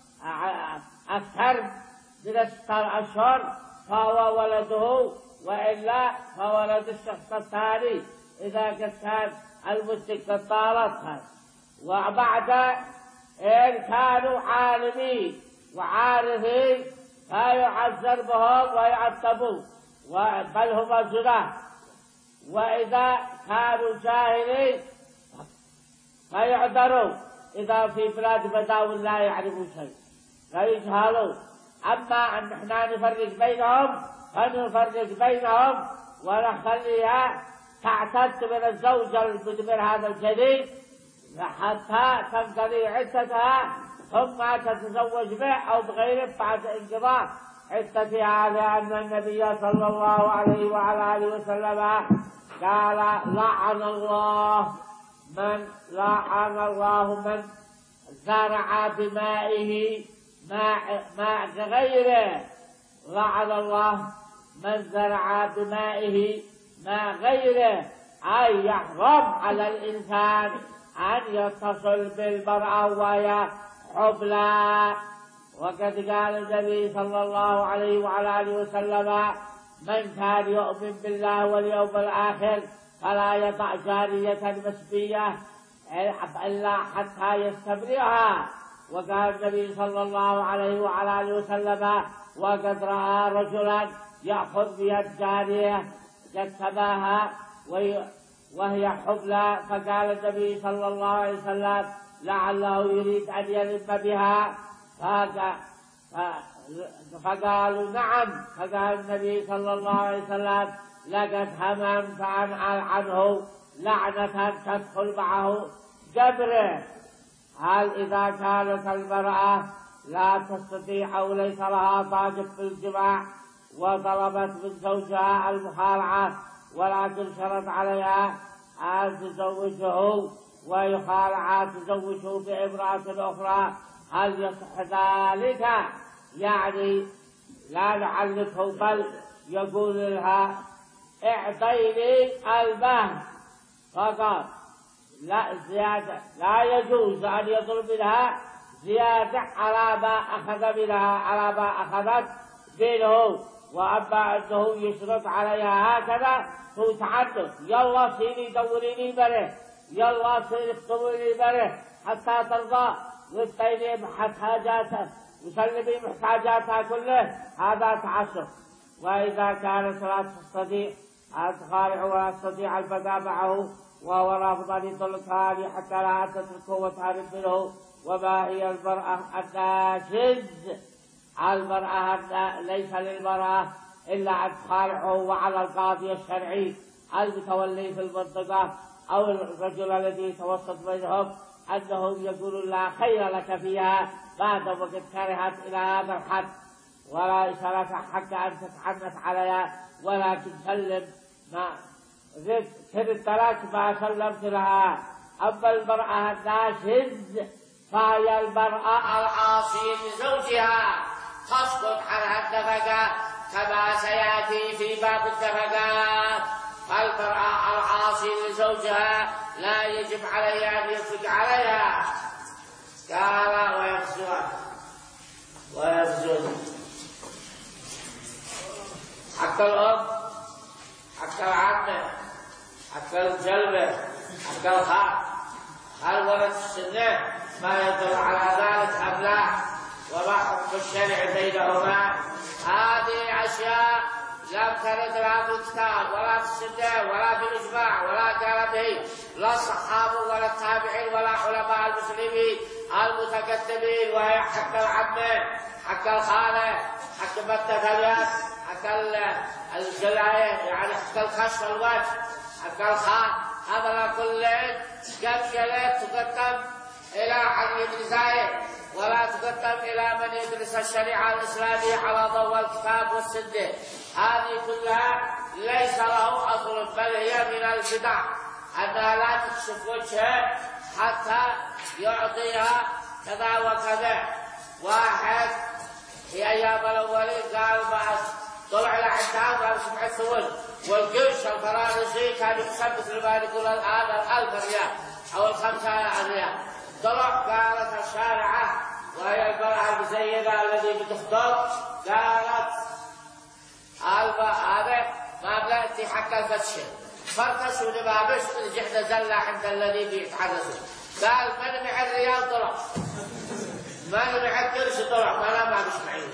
Speaker 1: أكثر من ستة أشهر فهو ولده، وإلا فولد الشخص الثاني إذا قد كان المدة قد طالتها. وبعد إن كانوا عالمين وعارفين فيعذر بهم ويعذبون بل هم زنا، وإذا كانوا جاهلين فيعذروا إذا في بلاد بداو لا يعرفوا شيء فيجهلوا. أما أن احنا نفرق بينهم فنفرق بينهم ونخليها تعتد من الزوج المدبر هذا الجديد حتى تنقضي عدتها ثم تتزوج به أو بغيره بعد انقضاء عدتها، لأن النبي صلى الله عليه وعلى آله وسلم قال: لعن الله من لعن الله من زرع بمائه ماء ماء غيره، لعن الله من زرع بمائه ماء غيره، أي يحرم على الإنسان أن يتصل بالمرأة وهي حبلى. وقد قال النبي صلى الله عليه وعلى آله وسلم: من كان يؤمن بالله واليوم الآخر فلا يضع جارية مسبية إلا حتى يستبرئها. وقال النبي صلى الله عليه وعلى آله وسلم: وقد رأى رجلا يأخذ بيد جارية قد تباها وهي حبلى، فقال النبي صلى الله عليه وسلم: لعله يريد أن يلم بها، فقالوا: نعم. فقال النبي صلى الله عليه وسلم: لقد هممت أن ألعنه لعنة تدخل معه جبره. هل إذا كانت المرأة لا تستطيع أو ليس لها طاقة في الجماع وطلبت من زوجها المخالعة ولكن شرط عليها أن تزوجه ويخالع تزوجه بامرأة أخرى، هل يصح ذلك؟ يعني لا نعلقه بل يقول لها اعطيني المهر فقط، لا زيادة، لا يجوز أن يطلب منها زيادة على ما أخذ منها على ما أخذت منه. وأما أنه يشرط عليها هكذا هو تعدد، يلا سيري دوريني بره، يلا سيري اختبريني بره حتى ترضى وتبيني محتاجاتها وسلمي محتاجاتها كله، هذا تعسف. وإذا كانت لا تستطيع الخارع ولا تستطيع البقاء معه وهو رافض أن يطلقها حتى لا تتركه وتهرب منه. وما هي المرأة الناشز؟ المرأة ليس للمرأة إلا أن تخالعه، وعلى القاضي الشرعي المتولي في المنطقة أو الرجل الذي يتوسط بينهم أنهم يقولون لا خير لك فيها ما دام قد كرهت إلى هذا الحد، وليس لك حق أن تتحنث عليها، ولكن سلم ما كنت لك ما سلمت لها. أما المرأة الناشز فهي المرأة العاصية لزوجها تسقط عنها النفقة كما سيأتي في باب النفقات. فالمرأة العاصية لزوجها لا يجب عليها أن ينفق عليها. قال ويخزوها ويخزوها حتى الأم، حتى العمة، حتى الجلبة، حتى الخال، هل ولد السنة ما يدل على ذلك أم لا؟ وما حكم الشرع بينهما؟ هذه أشياء لم ترد لا في الكتاب ولا في السنة ولا في الإجماع ولا قال به لا الصحابة ولا التابعين ولا علماء المسلمين المتكتبين، وهي حق العمة، حق الخالة، حق متة اليد، حق الجلاية يعني حق الخش والوجه، حق الخال، هذا كله قبل تقدم إلى علي بن زايد ولا تقدم إلى من يدرس الشريعة الإسلامية على ضوء الكتاب والسنة. هذه كلها ليس له أصل، بل هي من البدع أنها لا تكشف وجهه حتى يعطيها كذا وكذا. واحد في أيام الأولين قال بعد طلع لعندها قال سبع ثول، والقرش الفرنسي كان يحسب مثل ما يقول الآن الألف ريال أو الخمسة ريال. طلع قالت الشارعة وهي المرأة المزينة الذي بتخطب قالت هذا ما بلأتي حق الفتشة فرقشوا لبابش جحنا زلة عند الذي بيتحدثوا. قال من مع الريال طلع، من مع القرش طلع، ما ما بش معي.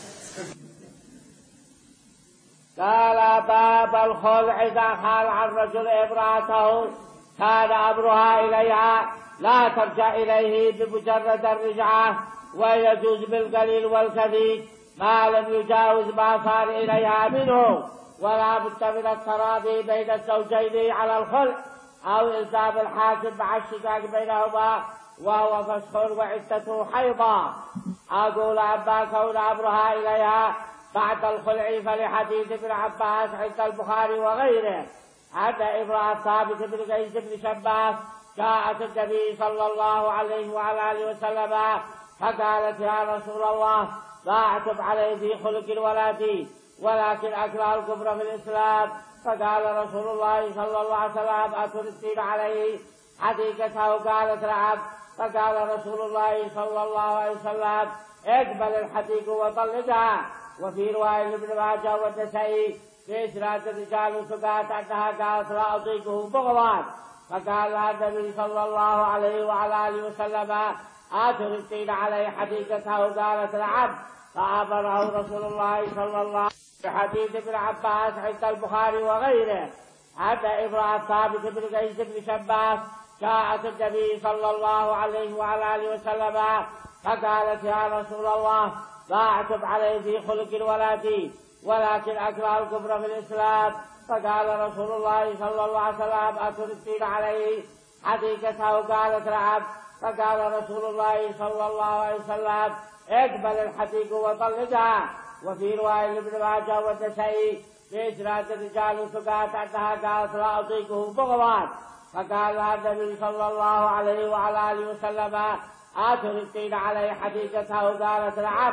Speaker 1: قال باب الخلع إذا خالع الرجل امرأته كان أمرها إليها لا ترجع إليه بمجرد الرجعة، ويجوز بالقليل والكثير ما لم يجاوز ما صار إليها منه. ولا بد من التراضي بين الزوجين على الخلع أو إلزام الحاكم مع الشقاق بينهما وهو فسخ وعدته حيضا. أقول أما كون أمرها إليها بعد الخلع فلحديث ابن عباس عند البخاري وغيره أن امرأة ثابت بن قيس بن شباس جاءت النبي صلى الله عليه وعلى آله وسلم فقالت يا رسول الله لا أعتب عليه في خلق ولا دين ولكن أكره الكفر في الإسلام. فقال رسول الله صلى الله عليه وسلم أتردين عليه حديقته؟ قالت نعم. فقال رسول الله صلى الله عليه وسلم اقبل الحديقة وطلقها. وفي رواية ابن ماجه والنسائي بإسناد الرجال ثقات أنها قالت لا أطيقه بغضا. فقال النبي صلى الله عليه وعلى آله وسلم أتردين عليه حديقته؟ قالت نعم. فأمره رسول الله صلى الله عليه وسلم بحديث ابن عباس عند البخاري وغيره أن امرأة ثابت بن قيس بن شباس جاءت النبي صلى الله عليه وعلى آله وسلم فقالت يا رسول الله لا أعتب عليه في خلق ولا دين ولكن أكره الكفر في الإسلام. فقال رسول الله صلى الله عليه وسلم أتردين عليه حديقته؟ قالت نعم. فقال رسول الله صلى الله عليه وسلم اقبل الحديقة وطلقها. وفي رواية ابن ماجه والنسائي بإسناد الرجال ثقات أنها قالت لا أطيقه بغضا. فقال النبي صلى الله عليه وعلى آله وسلم أتردين عليه حديقته؟ قالت نعم.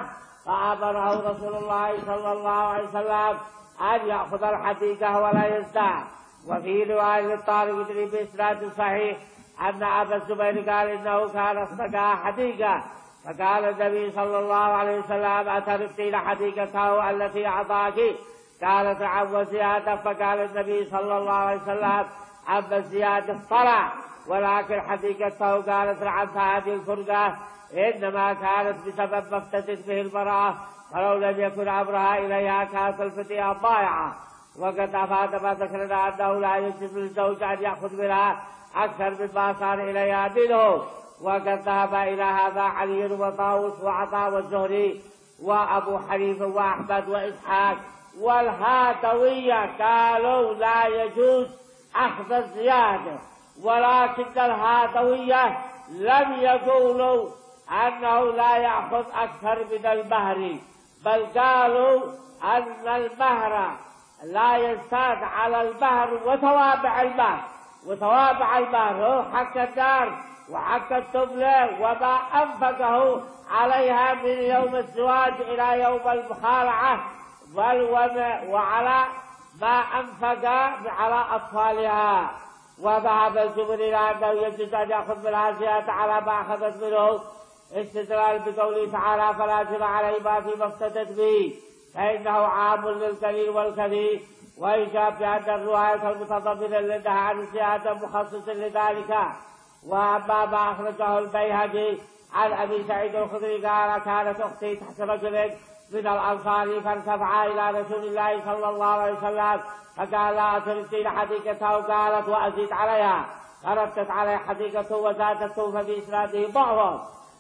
Speaker 1: فأمره رسول الله صلى الله عليه وسلم أن يأخذ الحديقة ولا يزداد. وفي رواية للطارق بإسناد صحيح أن أبا الزبير قال إنه كان استقى حديقة، فقال النبي صلى الله عليه وسلم أتركتين حديقته التي أعطاك؟ قالت نعم وزيادة. فقال النبي صلى الله عليه وسلم أما الزيادة اطلع ولكن حديقته قالت نعم. فهذه الفرقة إنما كانت بسبب ما افتتت به المرأة، فلو لم يكن أمرها إليها كانت الفتية ضائعة. وقد أفاد ما ذكرنا أنه لا يجوز للزوج أن يأخذ منها أكثر مما صار إليها منه. وقد ذهب إلى هذا علي وطاووس وعطاء والزهري وأبو حنيفة وأحمد وإسحاق والهادوية، قالوا لا يجوز أخذ الزيادة، ولكن الهادوية لم يقولوا أنه لا يأخذ أكثر من المهر، بل قالوا أن المهر لا يزداد على المهر وتوابع المهر. وتوابع المهر هو حق الدار وحق التبلة وما أنفقه عليها من يوم الزواج إلى يوم المخالعة، وعلى ما أنفق على أطفالها. وذهب الجمهور إلى أنه يجوز أن يأخذ منها زيادة على ما أخذت منه، استدلال بقوله تعالى فلا جناح عليهما فيما افتدت به، فإنه عام للقليل والكثير. ويجاب بأن الرواية المتضمنة لها عن الزيادة مخصص لذلك. وأما ما أخرجه البيهقي عن أبي سعيد الخدري قال كانت أختي تحت رجل من الأنصار فارتفع إلى رسول الله صلى الله عليه وسلم فقال لا أتركين حديقته، قالت وأزيد عليها، فردت عليه حديقته وزادته. ففي إسناده ضعف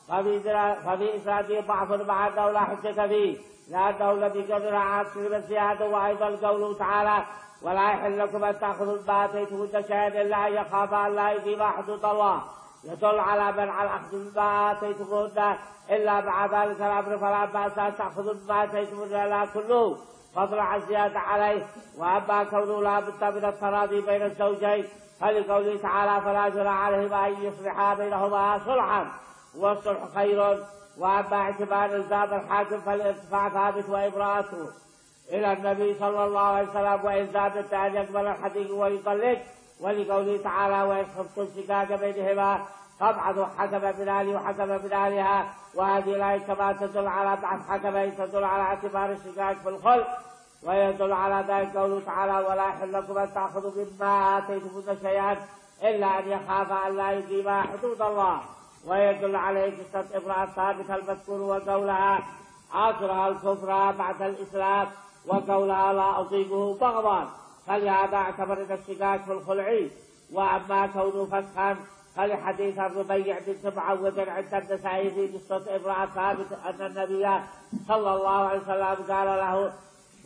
Speaker 1: ففي إسناده ضعف مع أنه لا حجة فيه، لأنه لم يقرر عن كلمة الزيادة. وأيضا قوله تعالى ولا يحل لكم أن تأخذوا ما آتيتموهن شيئا إلا أن يخافا أن لا يقيما حدود الله، يدل على منع الأخذ مما آتيتموهن إلا مع ذلك الأمر فلا بأس أن تأخذوا مما آتيتموهن إلا كله، فضلا عن الزيادة عليه. وأما كونه لا بد من التراضي بين الزوجين فلقوله تعالى فلا جناح عليهما أن يصلحا بينهما صلحا والصلح خير. وأما اعتبار إلزام الحاكم فالارتفاع ثابت وإبراءته إلى النبي صلى الله عليه وسلم وإلزام أن يقبل الحديث ويطلق، ولقوله تعالى وإن خفتم شقاق بينهما فابعثوا حكما من أهله وحكما من أهلها. وهذه الآية كما تدل على بعث حكمين تدل على اعتبار الشقاق في الخلق، ويدل على ذلك قوله تعالى ولا يحل لكم أن تأخذوا مما آتيتموهن شيئا إلا أن يخافا أن لا يقيما حدود الله. ويدل عليه قصة إبراء الثابت المذكور وقولها أكره الكفر بعد الإسلام وقولها لا أطيقه بغضا، فلهذا اعتبر الشقاق في الخلع. وأما كونه فسخا فلحديث الربيع بنت معوذ عند النسائي في قصة إبراء الثابت أن النبي صلى الله عليه وسلم قال له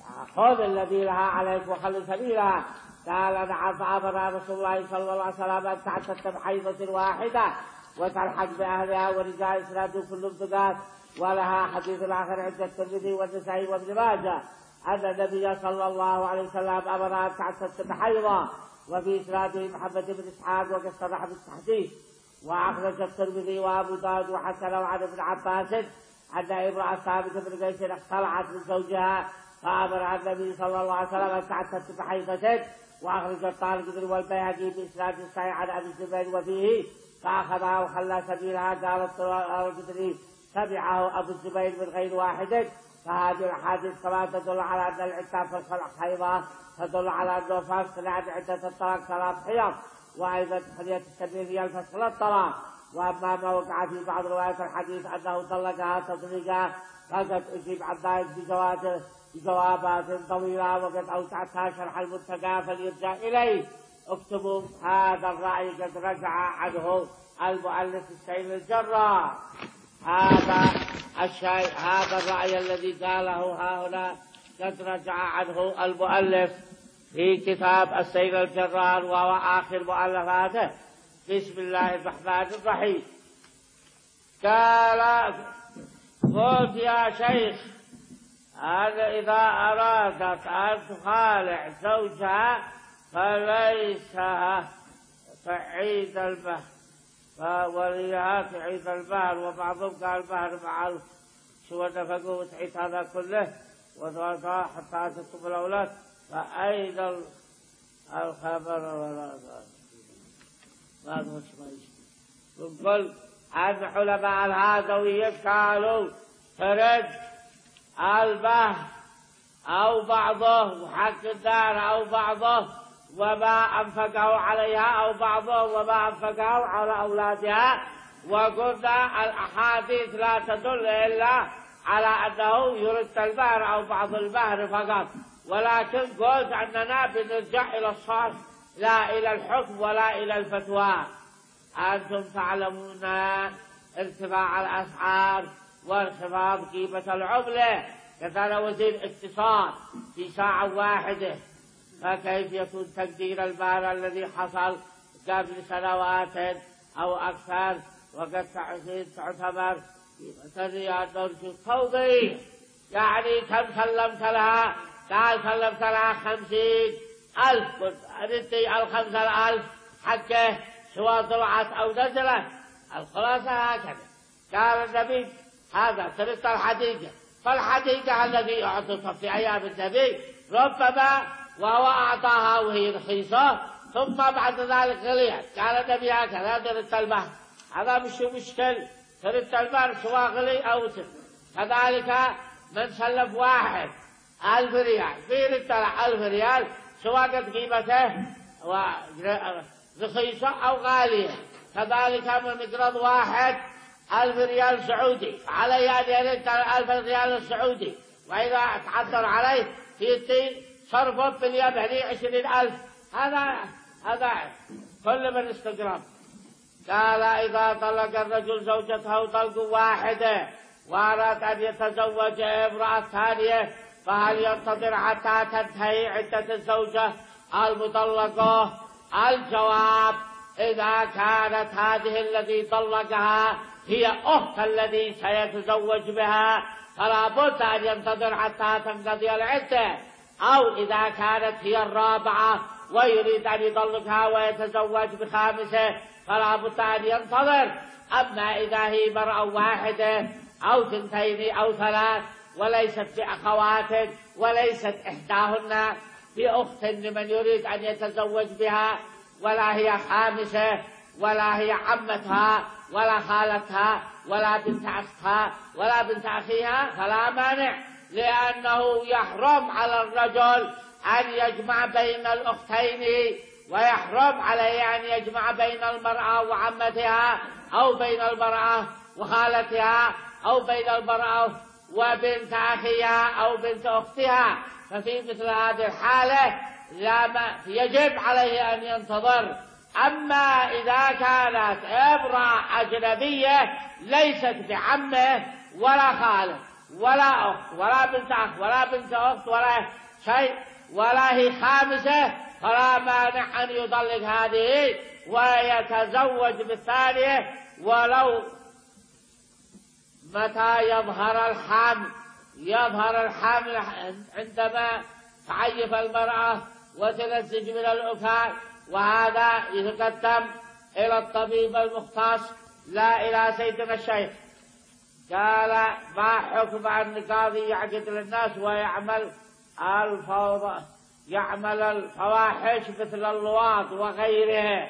Speaker 1: خذ الذي لها عليك وخل سبيلها، قال نعم. فأمر رسول الله صلى الله عليه وسلم أن تعتد بحيضة واحدة وتلحق بأهلها. ورجال إسناده كلهم ثقات. ولها حديث آخر عند الترمذي والنسائي وابن ماجه أن النبي صلى الله عليه وسلم أمر أن تعتد بحيضة، وفي إسناده محمد بن إسحاق وقد صرح بالتحديث. وأخرج الترمذي وأبو داود وحسنه عن ابن عباس أن امرأة ثابت بن قيس اختلعت من زوجها فأمر النبي صلى الله عليه وسلم أن تعتد بحيضة. وأخرج الطارق بن والبيهقي بإسناد صحيح عن أبي الزبير وفيه فأخذها وخلى سبيلها. قالت القدري تبعه أبو الزبير من غير واحد. فهذه الأحاديث كما تدل على أن العتاب في الخلع حيضة تدل على أنه فاسق لأن عدة الطلاق ثلاث حيض، وأيضا حلية السبيل هي الفصل الطلاق. وأما ما وقع في بعض روايات الحديث أنه طلقها تطليقا فقد أجيب عن ذلك بجوابات طويلة وقد أوسعتها شرح المنتقى فليرجع إليه. اكتبوا هذا الرأي قد رجع عنه المؤلف السيد الجراح. هذا الشيء هذا الرأي الذي قاله ها هنا قد رجع عنه المؤلف في كتاب السيد الجرار وهو آخر مؤلفاته. بسم الله الرحمن الرحيم. قال قلت يا شيخ أنا إذا أرادت أن تخالع زوجها فليس تعيد المهر، وليها تعيد المهر، وبعضهم قال المهر مع شو النفقة وتعيد هذا كله وتوضع حتى تكتب الأولاد، فأين الخبر ولا ما مش ما يشتي. نقول أن علماء الهادوية قالوا فرد البحر أو بعضه وحق الدار أو بعضه وما أنفقه عليها أو بعضه وما أنفقه على أولادها. وقلنا الأحاديث لا تدل إلا على أنه يرد البحر أو بعض البحر فقط، ولكن قلت أننا بنرجع إلى الصرف لا إلى الحكم ولا إلى الفتوى. أنتم تعلمون ارتفاع الأسعار وانخفاض قيمة العملة، كان وزير الاقتصاد في ساعة واحدة، فكيف يكون تقدير البار الذي حصل قبل سنوات أو أكثر وقد تعتبر قيمة الريال درجة توضيح؟ يعني كم سلمت لها؟ قال سلمت لها خمسين ألف، قلت أردتي الخمسة ألف حقه سواء طلعت أو نزلت. الخلاصة هكذا. قال النبي هذا ترك الحديقة، فالحديقة الذي أعطت في أيام النبي ربما وهو أعطاها وهي رخيصة ثم بعد ذلك غليت. قال النبي هكذا ترك البحر، هذا مش مشكل، ترك البحر سواء غلي أو سر. كذلك من سلف واحد ألف ريال في رتلع ألف ريال سواء قد قيمته رخيصة أو غالية، كذلك من يقرض واحد ألف ريال سعودي عليه أن يرد ألف ريال السعودي، وإذا تعذر عليه يأتي صرفه في اليوم يعني عشرين ألف. هذا هذا كل من استقرض. قال إذا طلق الرجل زوجته طلق واحدة وأراد أن يتزوج امرأة ثانية فهل ينتظر حتى تنتهي عدة الزوجة المطلقة؟ الجواب: إذا كانت هذه التي طلقها هي أخت الذي سيتزوج بها فلا بد أن ينتظر حتى تنقضي العدة، أو إذا كانت هي الرابعة ويريد أن يطلقها ويتزوج بخامسة فلا بد أن ينتظر. أما إذا هي مرأة واحدة أو ثنتين أو ثلاث وليست بأخوات وليست إحداهن بأخت لمن يريد أن يتزوج بها ولا هي خامسة ولا هي عمتها ولا خالتها ولا بنت أختها ولا بنت أخيها فلا مانع، لأنه يحرم على الرجل أن يجمع بين الأختين ويحرم عليه أن يجمع بين المرأة وعمتها أو بين المرأة وخالتها أو بين المرأة وبنت أخيها أو بنت أختها. ففي مثل هذه الحالة لا ما يجب عليه أن ينتظر. أما إذا كانت امرأة أجنبية ليست بعمه ولا خالة ولا أخت ولا بنت أخ ولا بنت أخت ولا شيء ولا هي خامسة فلا مانع أن يطلق هذه ويتزوج بالثانية ولو متى يظهر الحمل. يظهر الحمل عندما تعيف المرأة وتنزج من الأكال، وهذا يتقدم إلى الطبيب المختص لا إلى سيدنا الشيخ. قال: ما حكم أن قاضي يعقد للناس ويعمل الفوضى يعمل الفواحش مثل اللواط وغيرها؟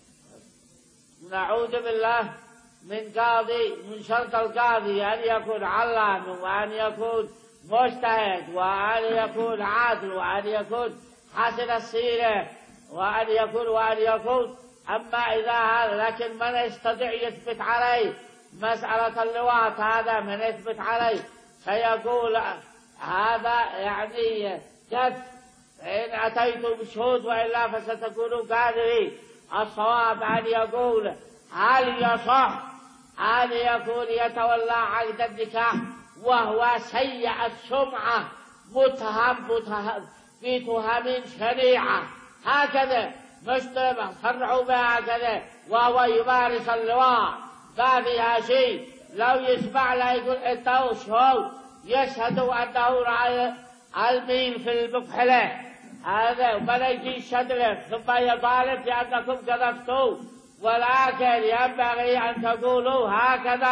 Speaker 1: نعوذ بالله من قاضي. من شرط القاضي أن يكون علام وأن يكون مجتهد وأن يكون عادل وأن يكون حسن السيرة وأن يكون وأن يكون أما إذا لكن من يستطيع يثبت عليه مسألة اللواط هذا من يثبت عليه سيقول هذا يعني جد، فإن أتيتم بشهود وإلا فستكونوا قادرين. الصواب أن يقول هل يصح أن يكون يتولى عقد النكاح وهو سيء السمعة متهم بتهم شنيعة هكذا مشتبه صرحوا بها هكذا وهو يمارس اللواط ما فيها شيء، لو يسمع لا يقول انتهوا شهود يشهدوا أنه رأى الميل في المكحلة هذا وما يجي يشهد لك ثم يطالب بأنكم كذبتوا، ولكن ينبغي أن تقولوا هكذا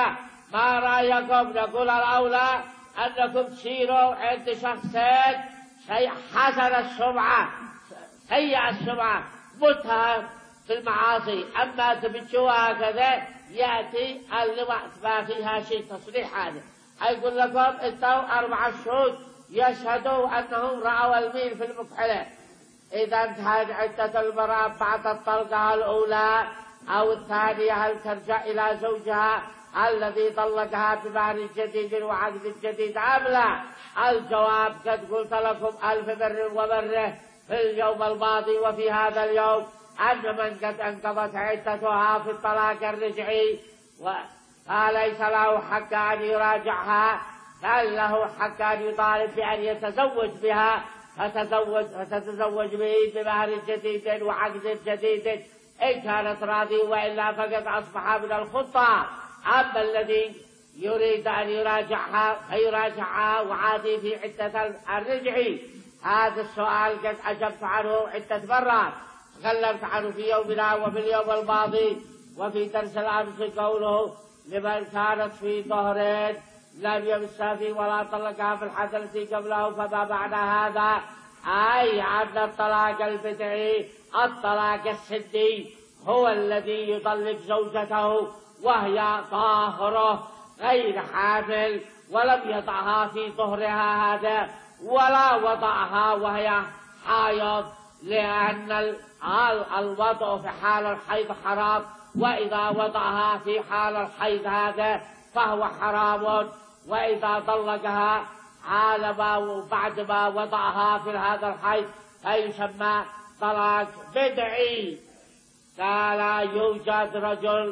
Speaker 1: ما رأيكم؟ نقول الأولى أنكم تشيروا عند شخصين شيء حسن السمعة سيء السمعة متهم في المعاصي، أما تبتشوا هكذا يأتي اللواء ما فيها شيء تصريح. هذا أقول لكم انتوا أربع شهود يشهدوا أنهم رأوا الميل في المكحلة، إذا انتهت عدة المرأة بعد الطلقة الأولى أو الثانية هل ترجع إلى زوجها الذي طلقها بمهر جديد وعقد جديد أم لا؟ الجواب قد قلت لكم ألف بر وبره في اليوم الماضي وفي هذا اليوم أن من قد انقضت عدتها في الطلاق الرجعي فليس له حق أن يراجعها، بل له حق أن يطالب بأن يتزوج بها فتتزوج, فتتزوج به بمهر جديد وعقد جديد إن كانت راضية، وإلا فقد أصبح من الخطة. أما الذي يريد أن يراجعها فيراجعها وعادي في عدة الرجعي. هذا السؤال قد أجبت عنه عدة مرات، تكلمت عنه في يومنا وفي اليوم الماضي وفي درس الأمس قوله لمن كانت في ظهر لم يمسها فيه ولا طلقها في الحد التي قبله فما معنى هذا؟ أي أن الطلاق البدعي الطلاق السدي هو الذي يطلق زوجته وهي طاهرة غير حامل ولم يضعها في ظهرها هذا ولا وضعها وهي حائض، لأن الوضع في حال الحيض حرام، وإذا وضعها في حال الحيض هذا فهو حرام، وإذا طلقها حال ما وبعد ما وضعها في هذا الحيض فيسمى طلاق بدعي. قال يوجد رجل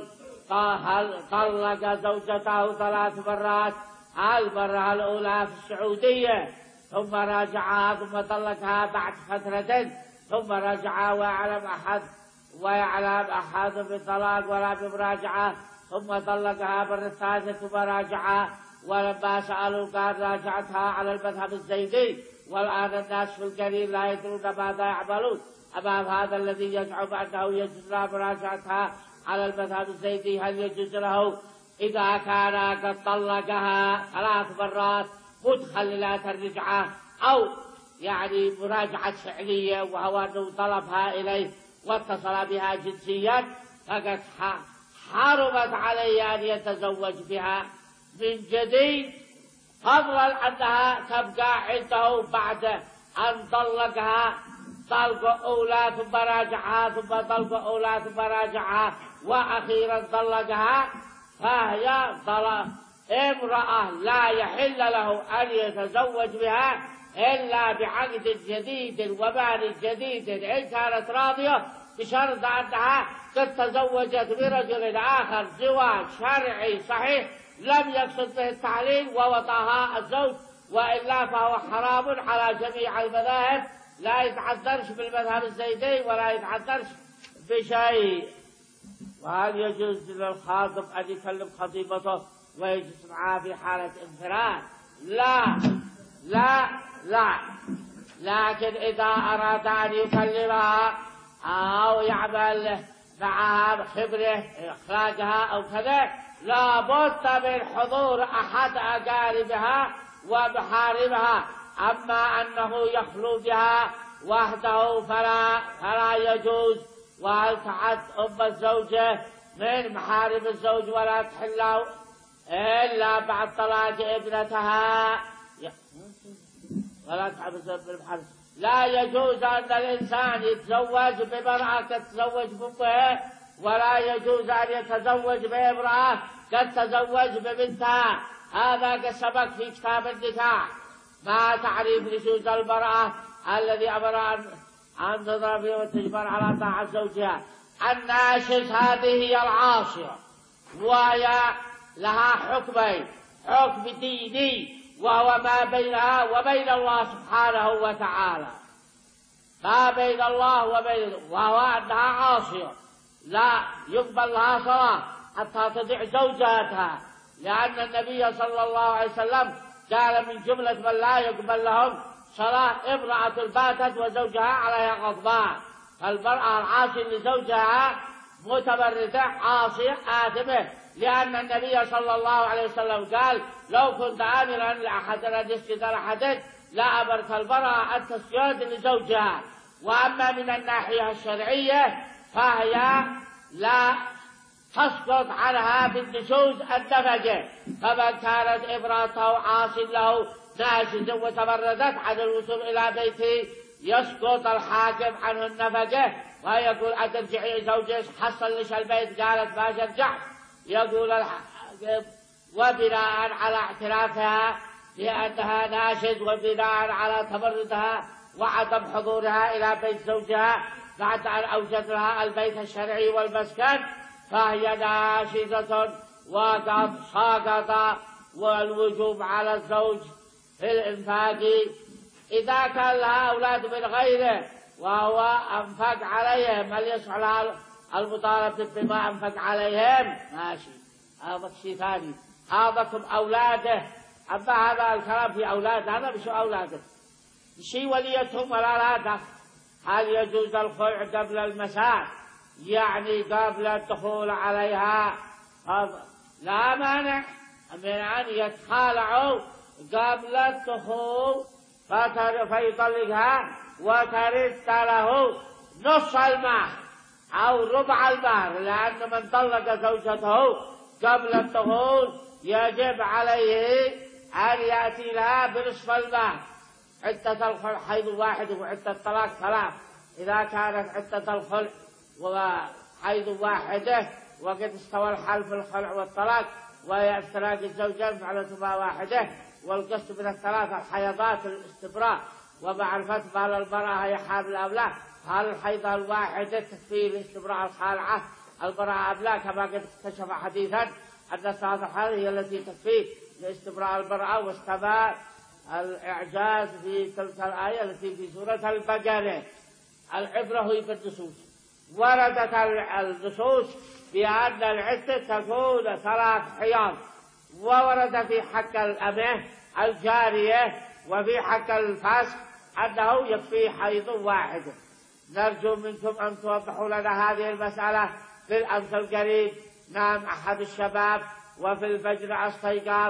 Speaker 1: طلق زوجته ثلاث مرات، المرة الأولى في السعودية ثم راجعها ثم طلقها بعد فترة ثم رجعها ويعلم أحد ويعلم أحد بالطلاق ولا بمراجعة ثم طلقها مرة ثالثة ثم راجعها، ولما سألوا قال راجعتها على المذهب الزيدي، والآن الناس في القليل لا يدرون ماذا يعملون أمام هذا الذي يزعم أنه يجوز له مراجعتها على المذهب الزيدي. هل يجوز له إذا كان قد طلقها ثلاث مرات مدخلات الرجعة أو يعني مراجعة فعلية وهو أنه طلبها إليه واتصل بها جنسيا فقد حرمت عليه أن يتزوج بها من جديد، فضلا أنها تبقى عنده بعد أن طلقها طلقة أولى ثم راجعها ثم طلقة أولى ثم راجعها وأخيرا طلقها، فهي امرأة لا يحل له أن يتزوج بها إلا بعقد جديد ومال جديد إن كانت راضية، بشرط أنها قد تزوجت برجل آخر زواج شرعي صحيح لم يقصد به التعليل ووضعها الزوج، وإلا فهو حرام على جميع المذاهب، لا يتعذرش بالمذهب الزيدي ولا يتعذرش بشيء. وهل يجوز للخاطب أن يكلم خطيبته ويجلس معها في حالة انفراد؟ لا لا لا، لكن إذا أراد أن يكلمها أو يعمل معها بخبره إخراجها أو كذا لا بد من حضور أحد أقاربها ومحارمها، أما أنه يخلو بها وحده فلا, فلا يجوز. وهل تعد أم الزوجة من محارم الزوج ولا تحل إلا بعد طلاق ابنتها ولا تعد بالمحارم. لا يجوز أن الإنسان يتزوج بامرأة تتزوج بأمه، ولا يجوز أن يتزوج بامرأة قد تزوج ببنتها، هذا قد سبق في كتاب النكاح. ما تعريف نشوز المرأة الذي أمر أن تضرب وتجبر على طاعة زوجها؟ الناشز هذه هي العاصرة، وهي لها حكمين: حكم ديني وهو ما بينها وبين الله سبحانه وتعالى، ما بين الله وبين وهو أنها عاصية لا يقبل لها صلاة حتى تطيع زوجاتها، لأن النبي صلى الله عليه وسلم قال من جملة من لا يقبل لهم صلاة امرأة باتت وزوجها عليها غضبان. فالمرأة العاصية لزوجها متبردة عاصية آثمة، لأن النبي صلى الله عليه وسلم قال لو كنت آمرا لأحد أن يسجد لأحد لأمرت المرأة أن تسجد لزوجها. وأما من الناحية الشرعية فهي لا تسقط عنها بالنشوز النفقة، فمن كانت امرأته عاص له ناشز وتمردت عن الوصول إلى بيته يسقط الحاكم عنه النفقة، ويقول أترجعي زوجك حصل لش البيت، قالت ما شرجعت، يقول الحاكم وبناء على اعترافها بأنها ناشز وبناء على تمردها وعدم حضورها إلى بيت زوجها بعد أن أوجد لها البيت الشرعي والمسكن فهي ناشزة وقد سقط والوجوب على الزوج في الإنفاق إذا كان لها أولاد من غيره وهو أنفق عليهم، هل يصح لها المطالبة بما أنفق عليهم؟ ماشي، هذا شيء ثاني، هذاكم أولاده. أما هذا الكلام في أولاد، هذا مش أولاده، شيء وليتهم ولا لا دخل. هل يجوز الخلع قبل المساء؟ يعني قبل الدخول عليها؟ لا مانع من أن يتخالعوا قبل الدخول فيطلقها وترد له نصف المهر أو ربع المهر، لأن من طلق زوجته قبل الدخول يجب عليه أن يأتي لها بنصف المهر. عدة الخلع حيض واحد وعدة الطلاق ثلاث. إذا كانت عدة الخلع وحيض واحدة وقد استوى الحال في الخلع والطلاق وهي افتراق الزوجين فعلتهما واحدة، والقسط من الثلاثة الحيضات الاستبراء ومعرفة ما للمرأة هي حامل أم لا، هل الحيضة الواحدة تكفي الاستبراء الخالعة المرأة أم لا، كما قد اكتشف حديثا أن الثلاث الحالة هي التي تكفي لاستبراء المرأة، واستباء الإعجاز في تلك الآية التي في سورة البقرة. العبرة هي بالنصوص، وردت النصوص بأن العدة تكون ثلاث حيض، وورد في حق الأمة الجارية وفي حق الفاسق أنه يكفي حيض واحد. نرجو منكم أن توضحوا لنا هذه المسألة في الأمس القريب. نام أحد الشباب وفي الفجر استيقظ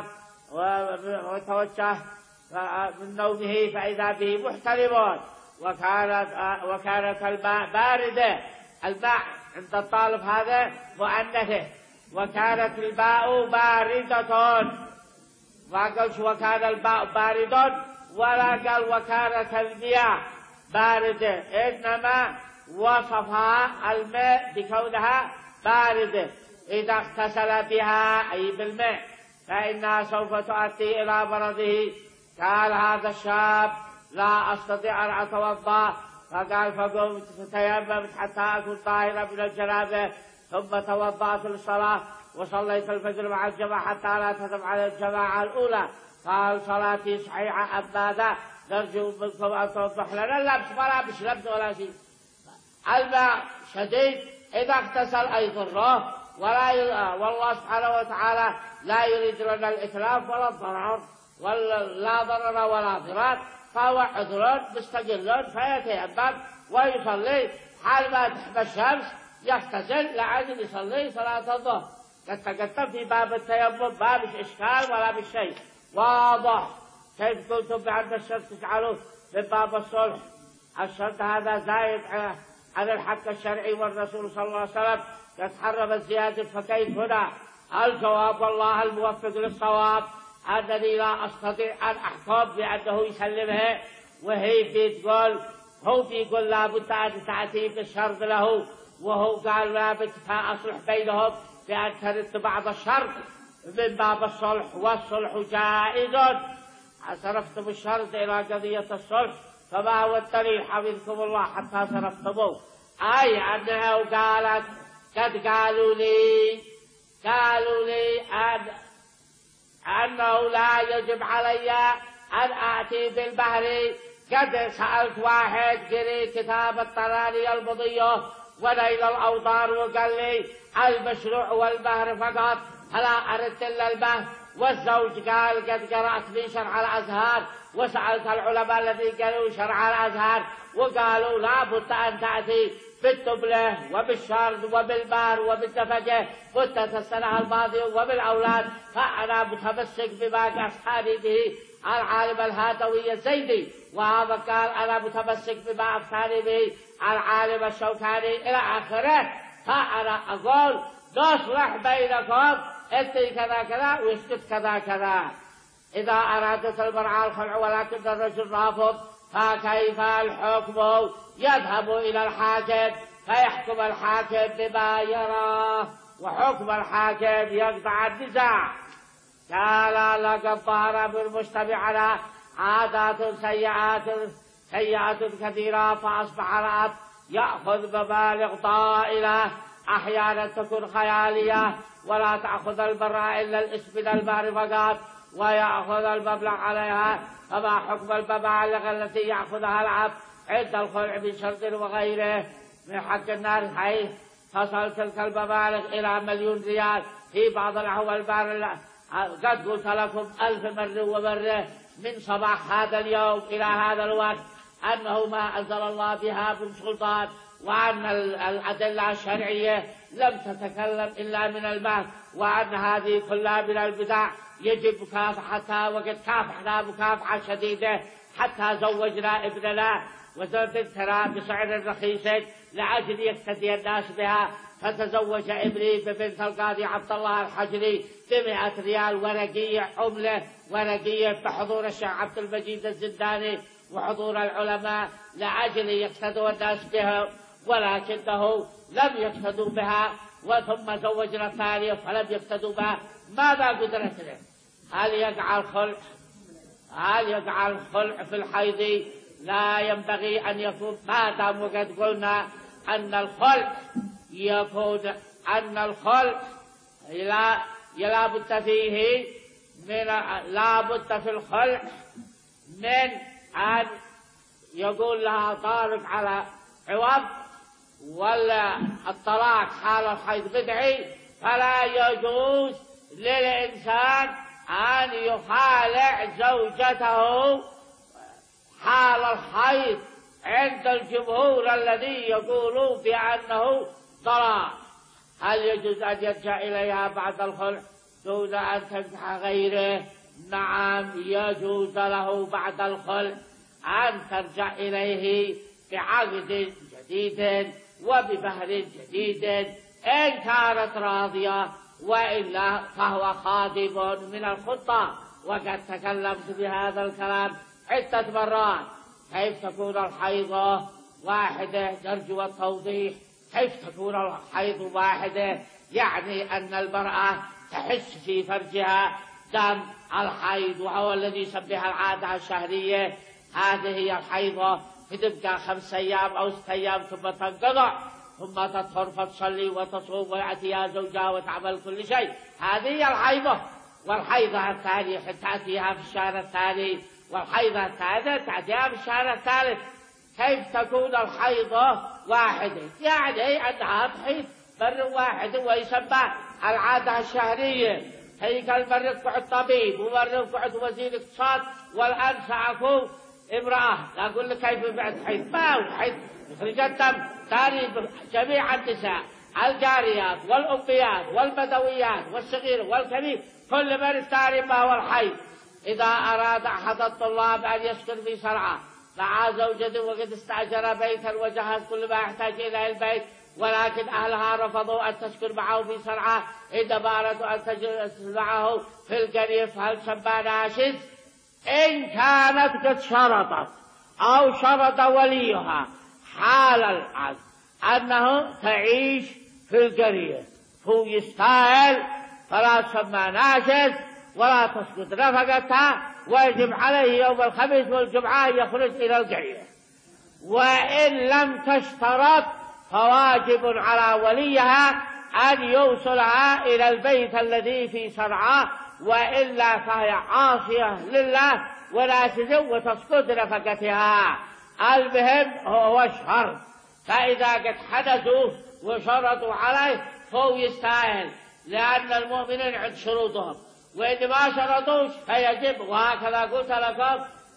Speaker 1: وتوجه من نومه فإذا به محترم، وكانت وكانت الماء باردة، الماء عند الطالب هذا مؤنثه، وكانت الماء باردة، ما قالش وكان الماء بارد ولا قال وكانت المياه باردة، إنما وصفها الماء بكونها باردة. إذا اغتسل بها أي بالماء فإنها سوف تؤدي إلى مرضه. قال هذا الشاب لا أستطيع أن أتوضأ، فقال فقمت فتيممت حتى أكون طاهرا من الجنابة، ثم توضأت للصلاة وصليت الفجر مع الجماعة حتى لا تتم على الجماعة الأولى. قال صلاتي صحيحة أم ماذا؟ نرجو منكم أن توضح لنا. اللبس ولا مش لبس ولا شيء، الماء شديد إذا اغتسل أي ضره، ولا ي... والله سبحانه وتعالى لا يريد لنا الإتلاف ولا الضرر، ولا ضرر ولا ضرار، فهو عذر مستقل فيتيمم ويصلي حال ما تحب الشمس يغتسل لعل يصلي صلاة الظهر. قد تقدم في باب التيمم ما مش إشكال ولا مش شيء واضح. كيف كنتم بعد الشرط تجعلوه من باب الصلح؟ الشرط هذا زايد عن الحق الشرعي، والرسول صلى الله عليه وسلم يتحرم الزيادة، فكيف هنا؟ الجواب والله الموفق للصواب أنني لا أستطيع أن أحكم بأنه يسلمها، وهي بتقول هو بيقول لابد أن تأتي بالشرط له، وهو قال لابد فأصلح بينهم بأن ترد بعض الشرط من باب الصلح، والصلح جائز. صرفتم الشرط إلى قضية الصلح، فما هو الدليل حفظكم الله حتى صرفتموه؟ أي أنها قالت قد قالوا لي قالوا لي أن أنه لا يجب علي أن آتي بالبحر. قد سألت واحد قري كتاب الطراني المضية ونيل الأوطار وقال لي المشروع والبحر فقط، فلا أردت إلا البحر. والزوج قال قد قرأت من شرح الأزهار وسألت العلماء الذين قالوا شرع الأزهر وقالوا لا بد أن تأتي بالتبلة وبالشرد وبالبار وبالدفجة مدة السنة الماضية وبالأولاد. فأنا متمسك بما أفتاني به العالم الهاتوي الزيدي، وهذا قال أنا متمسك بما أفتاني به العالم الشوكاني إلى آخره. فأنا أقول نصلح بينكم، أنت كذا كذا ويسكت كذا كذا. إذا أرادت المرأة الخلع ولكن الرجل رافض فكيف الحكم؟ يذهب إلى الحاكم فيحكم الحاكم بما يراه، وحكم الحاكم يقطع النزاع. قال لقد ظهر بالمجتمع على عادات سيئات سيئات كثيرة، فأصبح الأب يأخذ مبالغ طائلة أحيانا تكون خيالية ولا تأخذ المرأة إلا الاسم من المهر فقط ويأخذ المبلغ عليها. فما حكم المبالغ التي يأخذها الأب عند الخلع من شرط وغيره من حق الناس، حيث تصل تلك المبالغ إلى مليون ريال في بعض الأحوال. قد قلت لكم ألف مرة ومرة من صباح هذا اليوم إلى هذا الوقت أنه ما أنزل الله بها من سلطان، وأن الأدلة الشرعية لم تتكلم إلا من المهر، وأن هذه كلها من البدع يجب مكافحتها. وقد كافحنا مكافحة شديدة حتى زوجنا ابننا وبنتنا بسعر رخيص لأجل يقتدي الناس بها. فتزوج ابني ببنت القاضي عبد الله الحجري بمئة ريال ورقية، عملة ورقية، بحضور الشيخ عبد المجيد الزنداني وحضور العلماء لأجل يقتدوا الناس بها، ولكنه لم يقتدوا بها. وثم زوجنا الثانية فلم يقتدوا بها. ماذا قدرتنا؟ هل يقع الخلع؟ هل يقع الخلع في الحيض؟ لا ينبغي أن يكون، ما دام وقد قلنا أن الخلع يكون أن الخلع لا لا بد فيه من لا بد في الخلع من أن يقول لها طارق على عوض، ولا الطلاق حال الحيض بدعي. فلا يجوز للإنسان أن يخالع زوجته حال الحيض عند الجمهور الذي يقولون بأنه طلاق. هل يجوز أن يرجع إليها بعد الخلع دون أن تنكح غيره؟ نعم، يجوز له بعد الخلع أن ترجع إليه بعقد جديد وبمهر جديد إن كانت راضية، وإلا فهو خادم من الخطة. وقد تكلمت بهذا الكلام عدة مرات. كيف تكون الحيضة واحدة؟ نرجو التوضيح. كيف تكون الحيض واحدة؟ يعني أن المرأة تحس في فرجها دم الحيض، وهو الذي يسميها العادة الشهرية. هذه هي الحيضة، فتبقى خمس أيام أو ست أيام ثم تنقضع، ثم تطهر فتصلي وتصوم ويأتيها زوجها وتعمل كل شيء. هذه هي الحيضة. والحيضة الثانية تأتيها في الشهر الثاني، والحيضة الثالثة تأتيها في الشهر الثالث. كيف تكون الحيضة واحدة؟ يعني أنها تحيض مرة واحدة ويسمى العادة الشهرية. هي مرة يقعد طبيب ومرة يقعد وزير اقتصاد، والآن سأكون امرأة. أقول لك كيف بعد حيض؟ ما هو حيض، يخرج الدم. تاريخ جميع النساء الجاريات والأميات والبدويات والصغير والكبير كل من يستعرف ما هو الحيض. إذا أراد أحد الطلاب أن يسكن في صنعاء مع زوجته وقد استأجر بيتا وجهز كل ما يحتاج إلى البيت، ولكن أهلها رفضوا أن تسكن معه في صنعاء، إنما أرادوا أن تجلس معه في القرية، فهل سمى ناشز؟ إن كانت قد شرطت أو شرط وليها حال العقد أنه تعيش في القرية، هو يستاهل فلا تسمى ناشز ولا تسقط نفقتها، ويجب عليه يوم الخميس والجمعة يخرج إلى القرية. وإن لم تشترط فواجب على وليها أن يوصلها إلى البيت الذي في صنعاء، وإلا فهي عاصية لله وناشزة وتسقط نفقتها. المهم هو الشرط، فإذا قد حدثوا وشرطوا عليه فهو يستاهل، لأن المؤمنين عند شروطهم، وإن ما شرطوش فيجب. وهكذا قلت لكم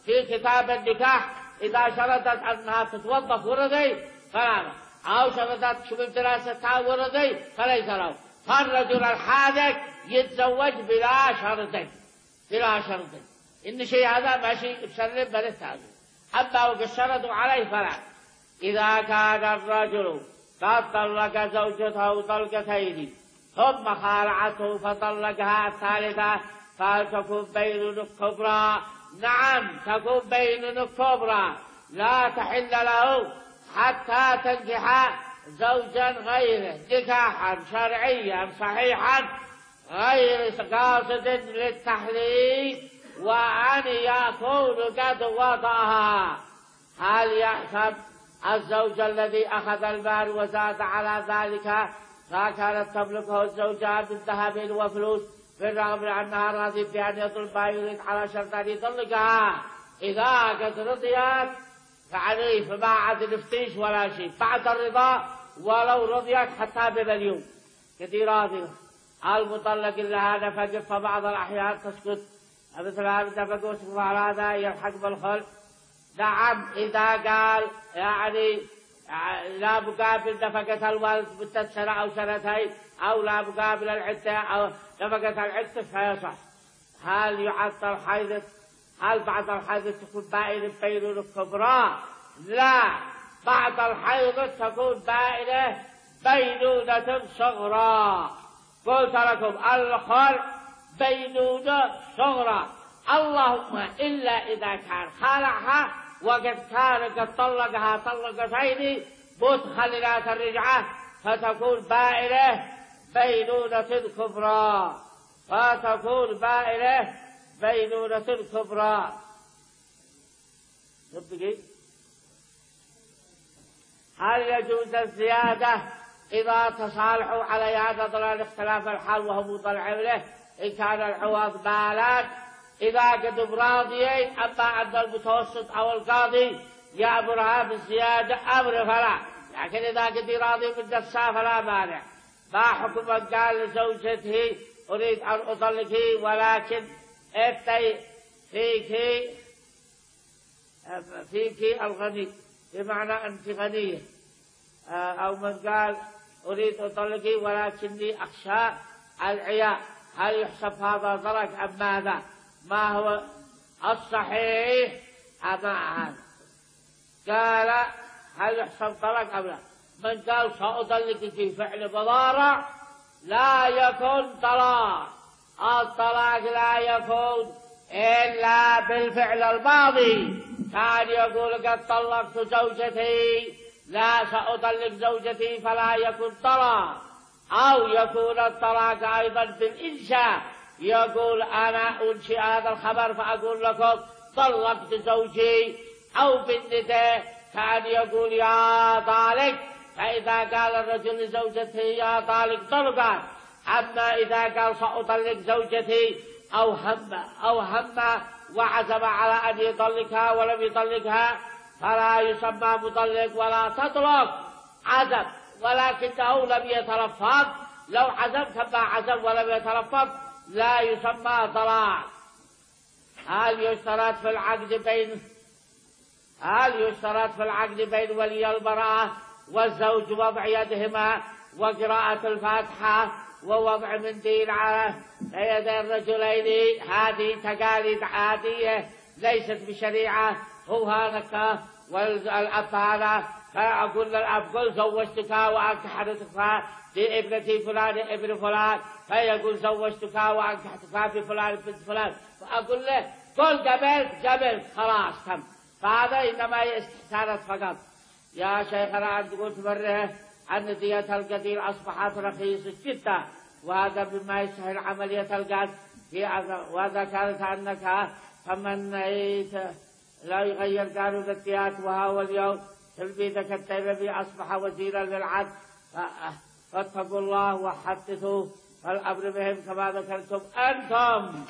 Speaker 1: في كتاب النكاح إذا شرطت أنها تتوظف ورثي فلا، أو شرطت شبه دراستها ورثي فليس له. فالرجل الحاذق يتزوج بلا شرط، بلا شرط، إن شيء هذا ماشي بسلم بالتالي. أما وقد شرطوا عليه فلا. إذا كان الرجل قد طلق زوجته طلقتين ثم خالعته فطلقها الثالثة فهل تكون بين كبرى؟ نعم تكون بين كبرى، لا تحل له حتى تنكح زوجا غيره نكاحا شرعيا صحيحا غير قاصد للتحليل وأن يكون قد وضعها. هل يحسب الزوج الذي أخذ المال وزاد على ذلك فكانت تملكه الزوجة بالذهب وفلوس بالرغم من أنها راضية بأن يطلبها يريد على شرط أن يطلقها؟ إذا قد رضيت فعليه فما عاد نفتيش ولا شيء بعد الرضا، ولو رضيت حتى بمليون كثير راضية. المطلق لها نفقة فبعض الأحيان تسكت مثل هذا نفقة وسكت على هذا يلحق بالخلق. نعم إذا قال يعني لا مقابل نفقة الوالد مدة سنة أو سنتين أو لا مقابل العدة أو نفقة العدة فيصح. هل يعطل حيض؟ هل بعد الحيض تكون بائنة بينونة كبرى؟ لا، بعد الحيض تكون بائنة بينونة صغرى. قلت لكم الخلع بينونة صغرى، اللهم إلا إذا كان خالعها وقد كان قد طلقها طلقتين متخللات الرجعة فتكون بائنة بينونة كبرى، فتكون بائنة بينونة كبرى. هل يجوز الزيادة إذا تصالحوا عليها نظرا لاختلاف الحال وهم مطلعين إن كان العوض مالا؟ إذا قد راضيين، أما أن المتوسط أو القاضي يأمرها بالزيادة أمر فلا، لكن إذا قد راضي من نفسها فلا مانع. ما حكم من قال لزوجته أريد أن أطلقك ولكن أفتي فيك فيك الغني بمعنى أنت غنية، أو من قال أريد أطلقك ولكني أخشى العياء، هل يحسب هذا طلاق أم ماذا؟ ما هو الصحيح أما هذا؟ قال هل يحسب طلاق أم لا؟ من قال سأطلقك في فعل مضارع لا يكون طلاق. الطلاق لا يكون إلا بالفعل الماضي. كان يقول قد طلقت زوجتي لا سأطلق زوجتي فلا يكون طلاق. أو يكون الطلاق أيضا بالإنشاء، يقول أنا أنشئ هذا الخبر فأقول لكم طلقت زوجي. أو بالنداء كان يقول يا طالق، فإذا قال الرجل لزوجته يا طالق طلقا. أما إذا قال سأطلق زوجتي أو هم أو هم وعزم على أن يطلقها ولم يطلقها فلا يسمى مطلق ولا تطلق. عزم ولكنه لم يتلفظ، لو عزم كما عزم ولم يتلفظ لا يسمى طلاق. هل يشترط في العقد بين هل يشترط في العقد بين ولي المرأة والزوج وضع يدهما وقراءة الفاتحة ووضع منديل على يدي الرجلين؟ هذه تقاليد عادية ليست بشريعة. هو هذا والأب هذا فأقول للأب قل زوجتك وأنكحتك لابنتي فلان ابن فلان، فيقول زوجتك وأنكحتك بفلان بنت فلان، فأقول له قل قبلت قبلت خلاص تم. فهذا إنما استحسانات فقط. يا شيخنا أنت قلت مرة أن دية القتيل أصبحت رخيصة جدا، وهذا بما يسهل عملية القتل، وهذا كانت أنك تمنيت لا يغير قانون الديات، وهو اليوم تلميذك التيممي أصبح وزيرا للعدل. فاتقوا الله وحدثوا فالأمر بهم كما ذكرتم أنتم.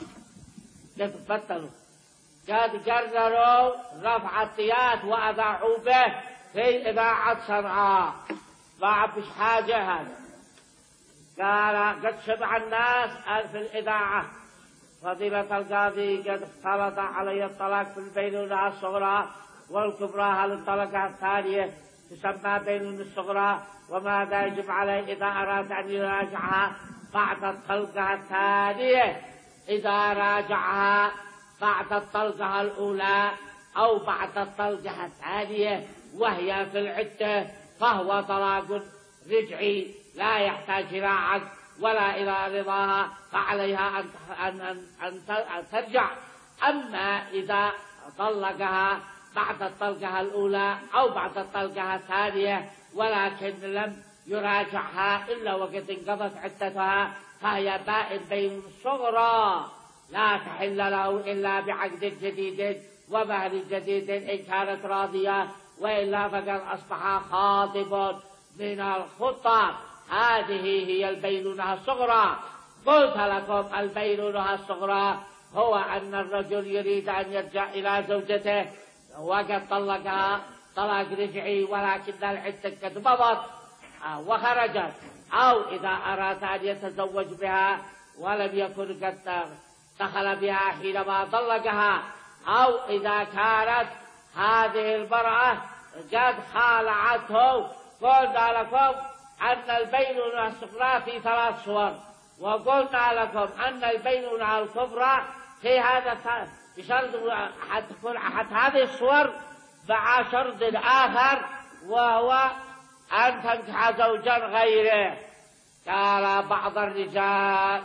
Speaker 1: تبطلوا قد قرروا رفع الديات وأذاعوا به في إذاعة صنعاء، ما فيش حاجة. هذا قال قد سمع الناس في الإذاعة فضيلة القاضي قد اختلط علي الطلاق في البينونة الصغرى والكبرى، هل الطلقة الثانية تسمى بينونة الصغرى؟ وماذا يجب عليه إذا أراد أن يراجعها بعد الطلقة الثانية؟ إذا راجعها بعد الطلقة الأولى أو بعد الطلقة الثانية وهي في العدة فهو طلاق رجعي لا يحتاج إلى عقد ولا إلى رضاها، فعليها أن, أن, أن, أن ترجع. أما إذا طلقها بعد الطلقة الأولى أو بعد الطلقة الثانية ولكن لم يراجعها إلا وقد انقضت عدتها فهي بائن بين الصغرى، لا تحل له إلا بعقد جديد ومهر جديد إن كانت راضية، وإلا فقد أصبح خاطب من الخطاب. هذه هي البينونة الصغرى. قلت لكم البينونة الصغرى هو أن الرجل يريد أن يرجع إلى زوجته وقد طلقها طلاق رجعي ولكن العدة قد مضت وخرجت، أو إذا أراد أن يتزوج بها ولم يكن قد دخل بها حينما طلقها، أو إذا كانت هذه المرأة قد خالعته. قلنا لكم أن البينونة الصغرى في ثلاث صور، وقلنا لكم أن البينونة الكبرى في هذا بشرط تكون أحد هذه الصور مع شرط آخر وهو أن تنكح زوجا غيره. قال بعض الرجال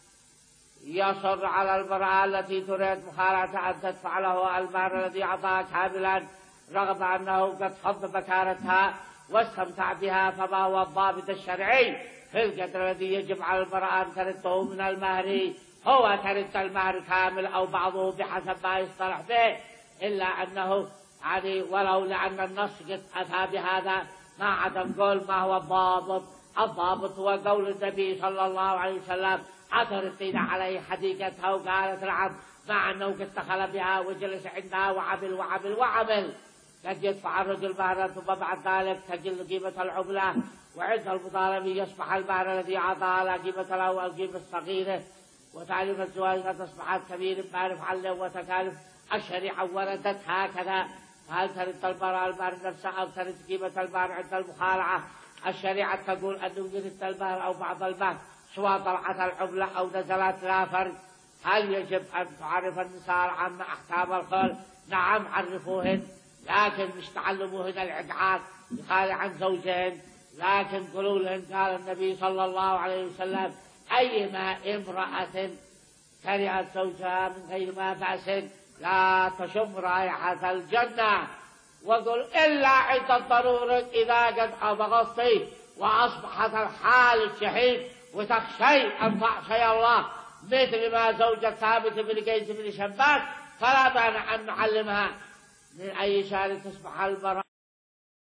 Speaker 1: يصر على المرأة التي تريد مخالعة أن تدفع له المهر الذي أعطاها كاملا رغم أنه قد حب مكانتها واستمتع بها، فما هو الضابط الشرعي في القدر الذي يجب على المرأة أن ترده من المهر؟ هو ترد المهر كامل أو بعضه بحسب ما يصطلح به، إلا أنه يعني ولو لأن النص قد أتى بهذا ما عدم قول ما هو الضابط. الضابط هو قول النبي صلى الله عليه وسلم أتردين عليه حديقتها؟ وقالت نعم، مع أنه قد دخل بها وجلس عندها وعمل وعمل وعمل. قد يدفع الرجل مهرا ثم بعد ذلك تقل قيمة العملة، وعند المطالب يصبح المهر الذي أعطاها لا قيمة له والقيمة الصغيرة، وتعريف الزواج قد أصبحت كبير ما نفعل له وتكالف الشريعة وردت هكذا. هل ترد المرأة المهر نفسه أو ترد قيمة المهر عند المخالعة؟ الشريعة تقول أنه يرد المهر أو بعض المهر سواء طلعت العملة أو نزلت لا فرق. هل يجب أن تعرف النساء العامة أحكام الخلع؟ نعم عرفوهن، لكن مش تعلموهن العدعات يخالع عن زوجهن، لكن قولوا لهن قال النبي صلى الله عليه وسلم أيما امرأة كرهت زوجها من غير ما بأس لا تشم رائحة الجنة. وقل إلا عند الضرورة إذا قد أبغضتي وأصبحت الحال الشحيح وتخشي أن تعصي الله مثل ما زوجة ثابت بن قيس بن شباك، فلا مانع أن نعلمها من أي شيء تصبح المرأة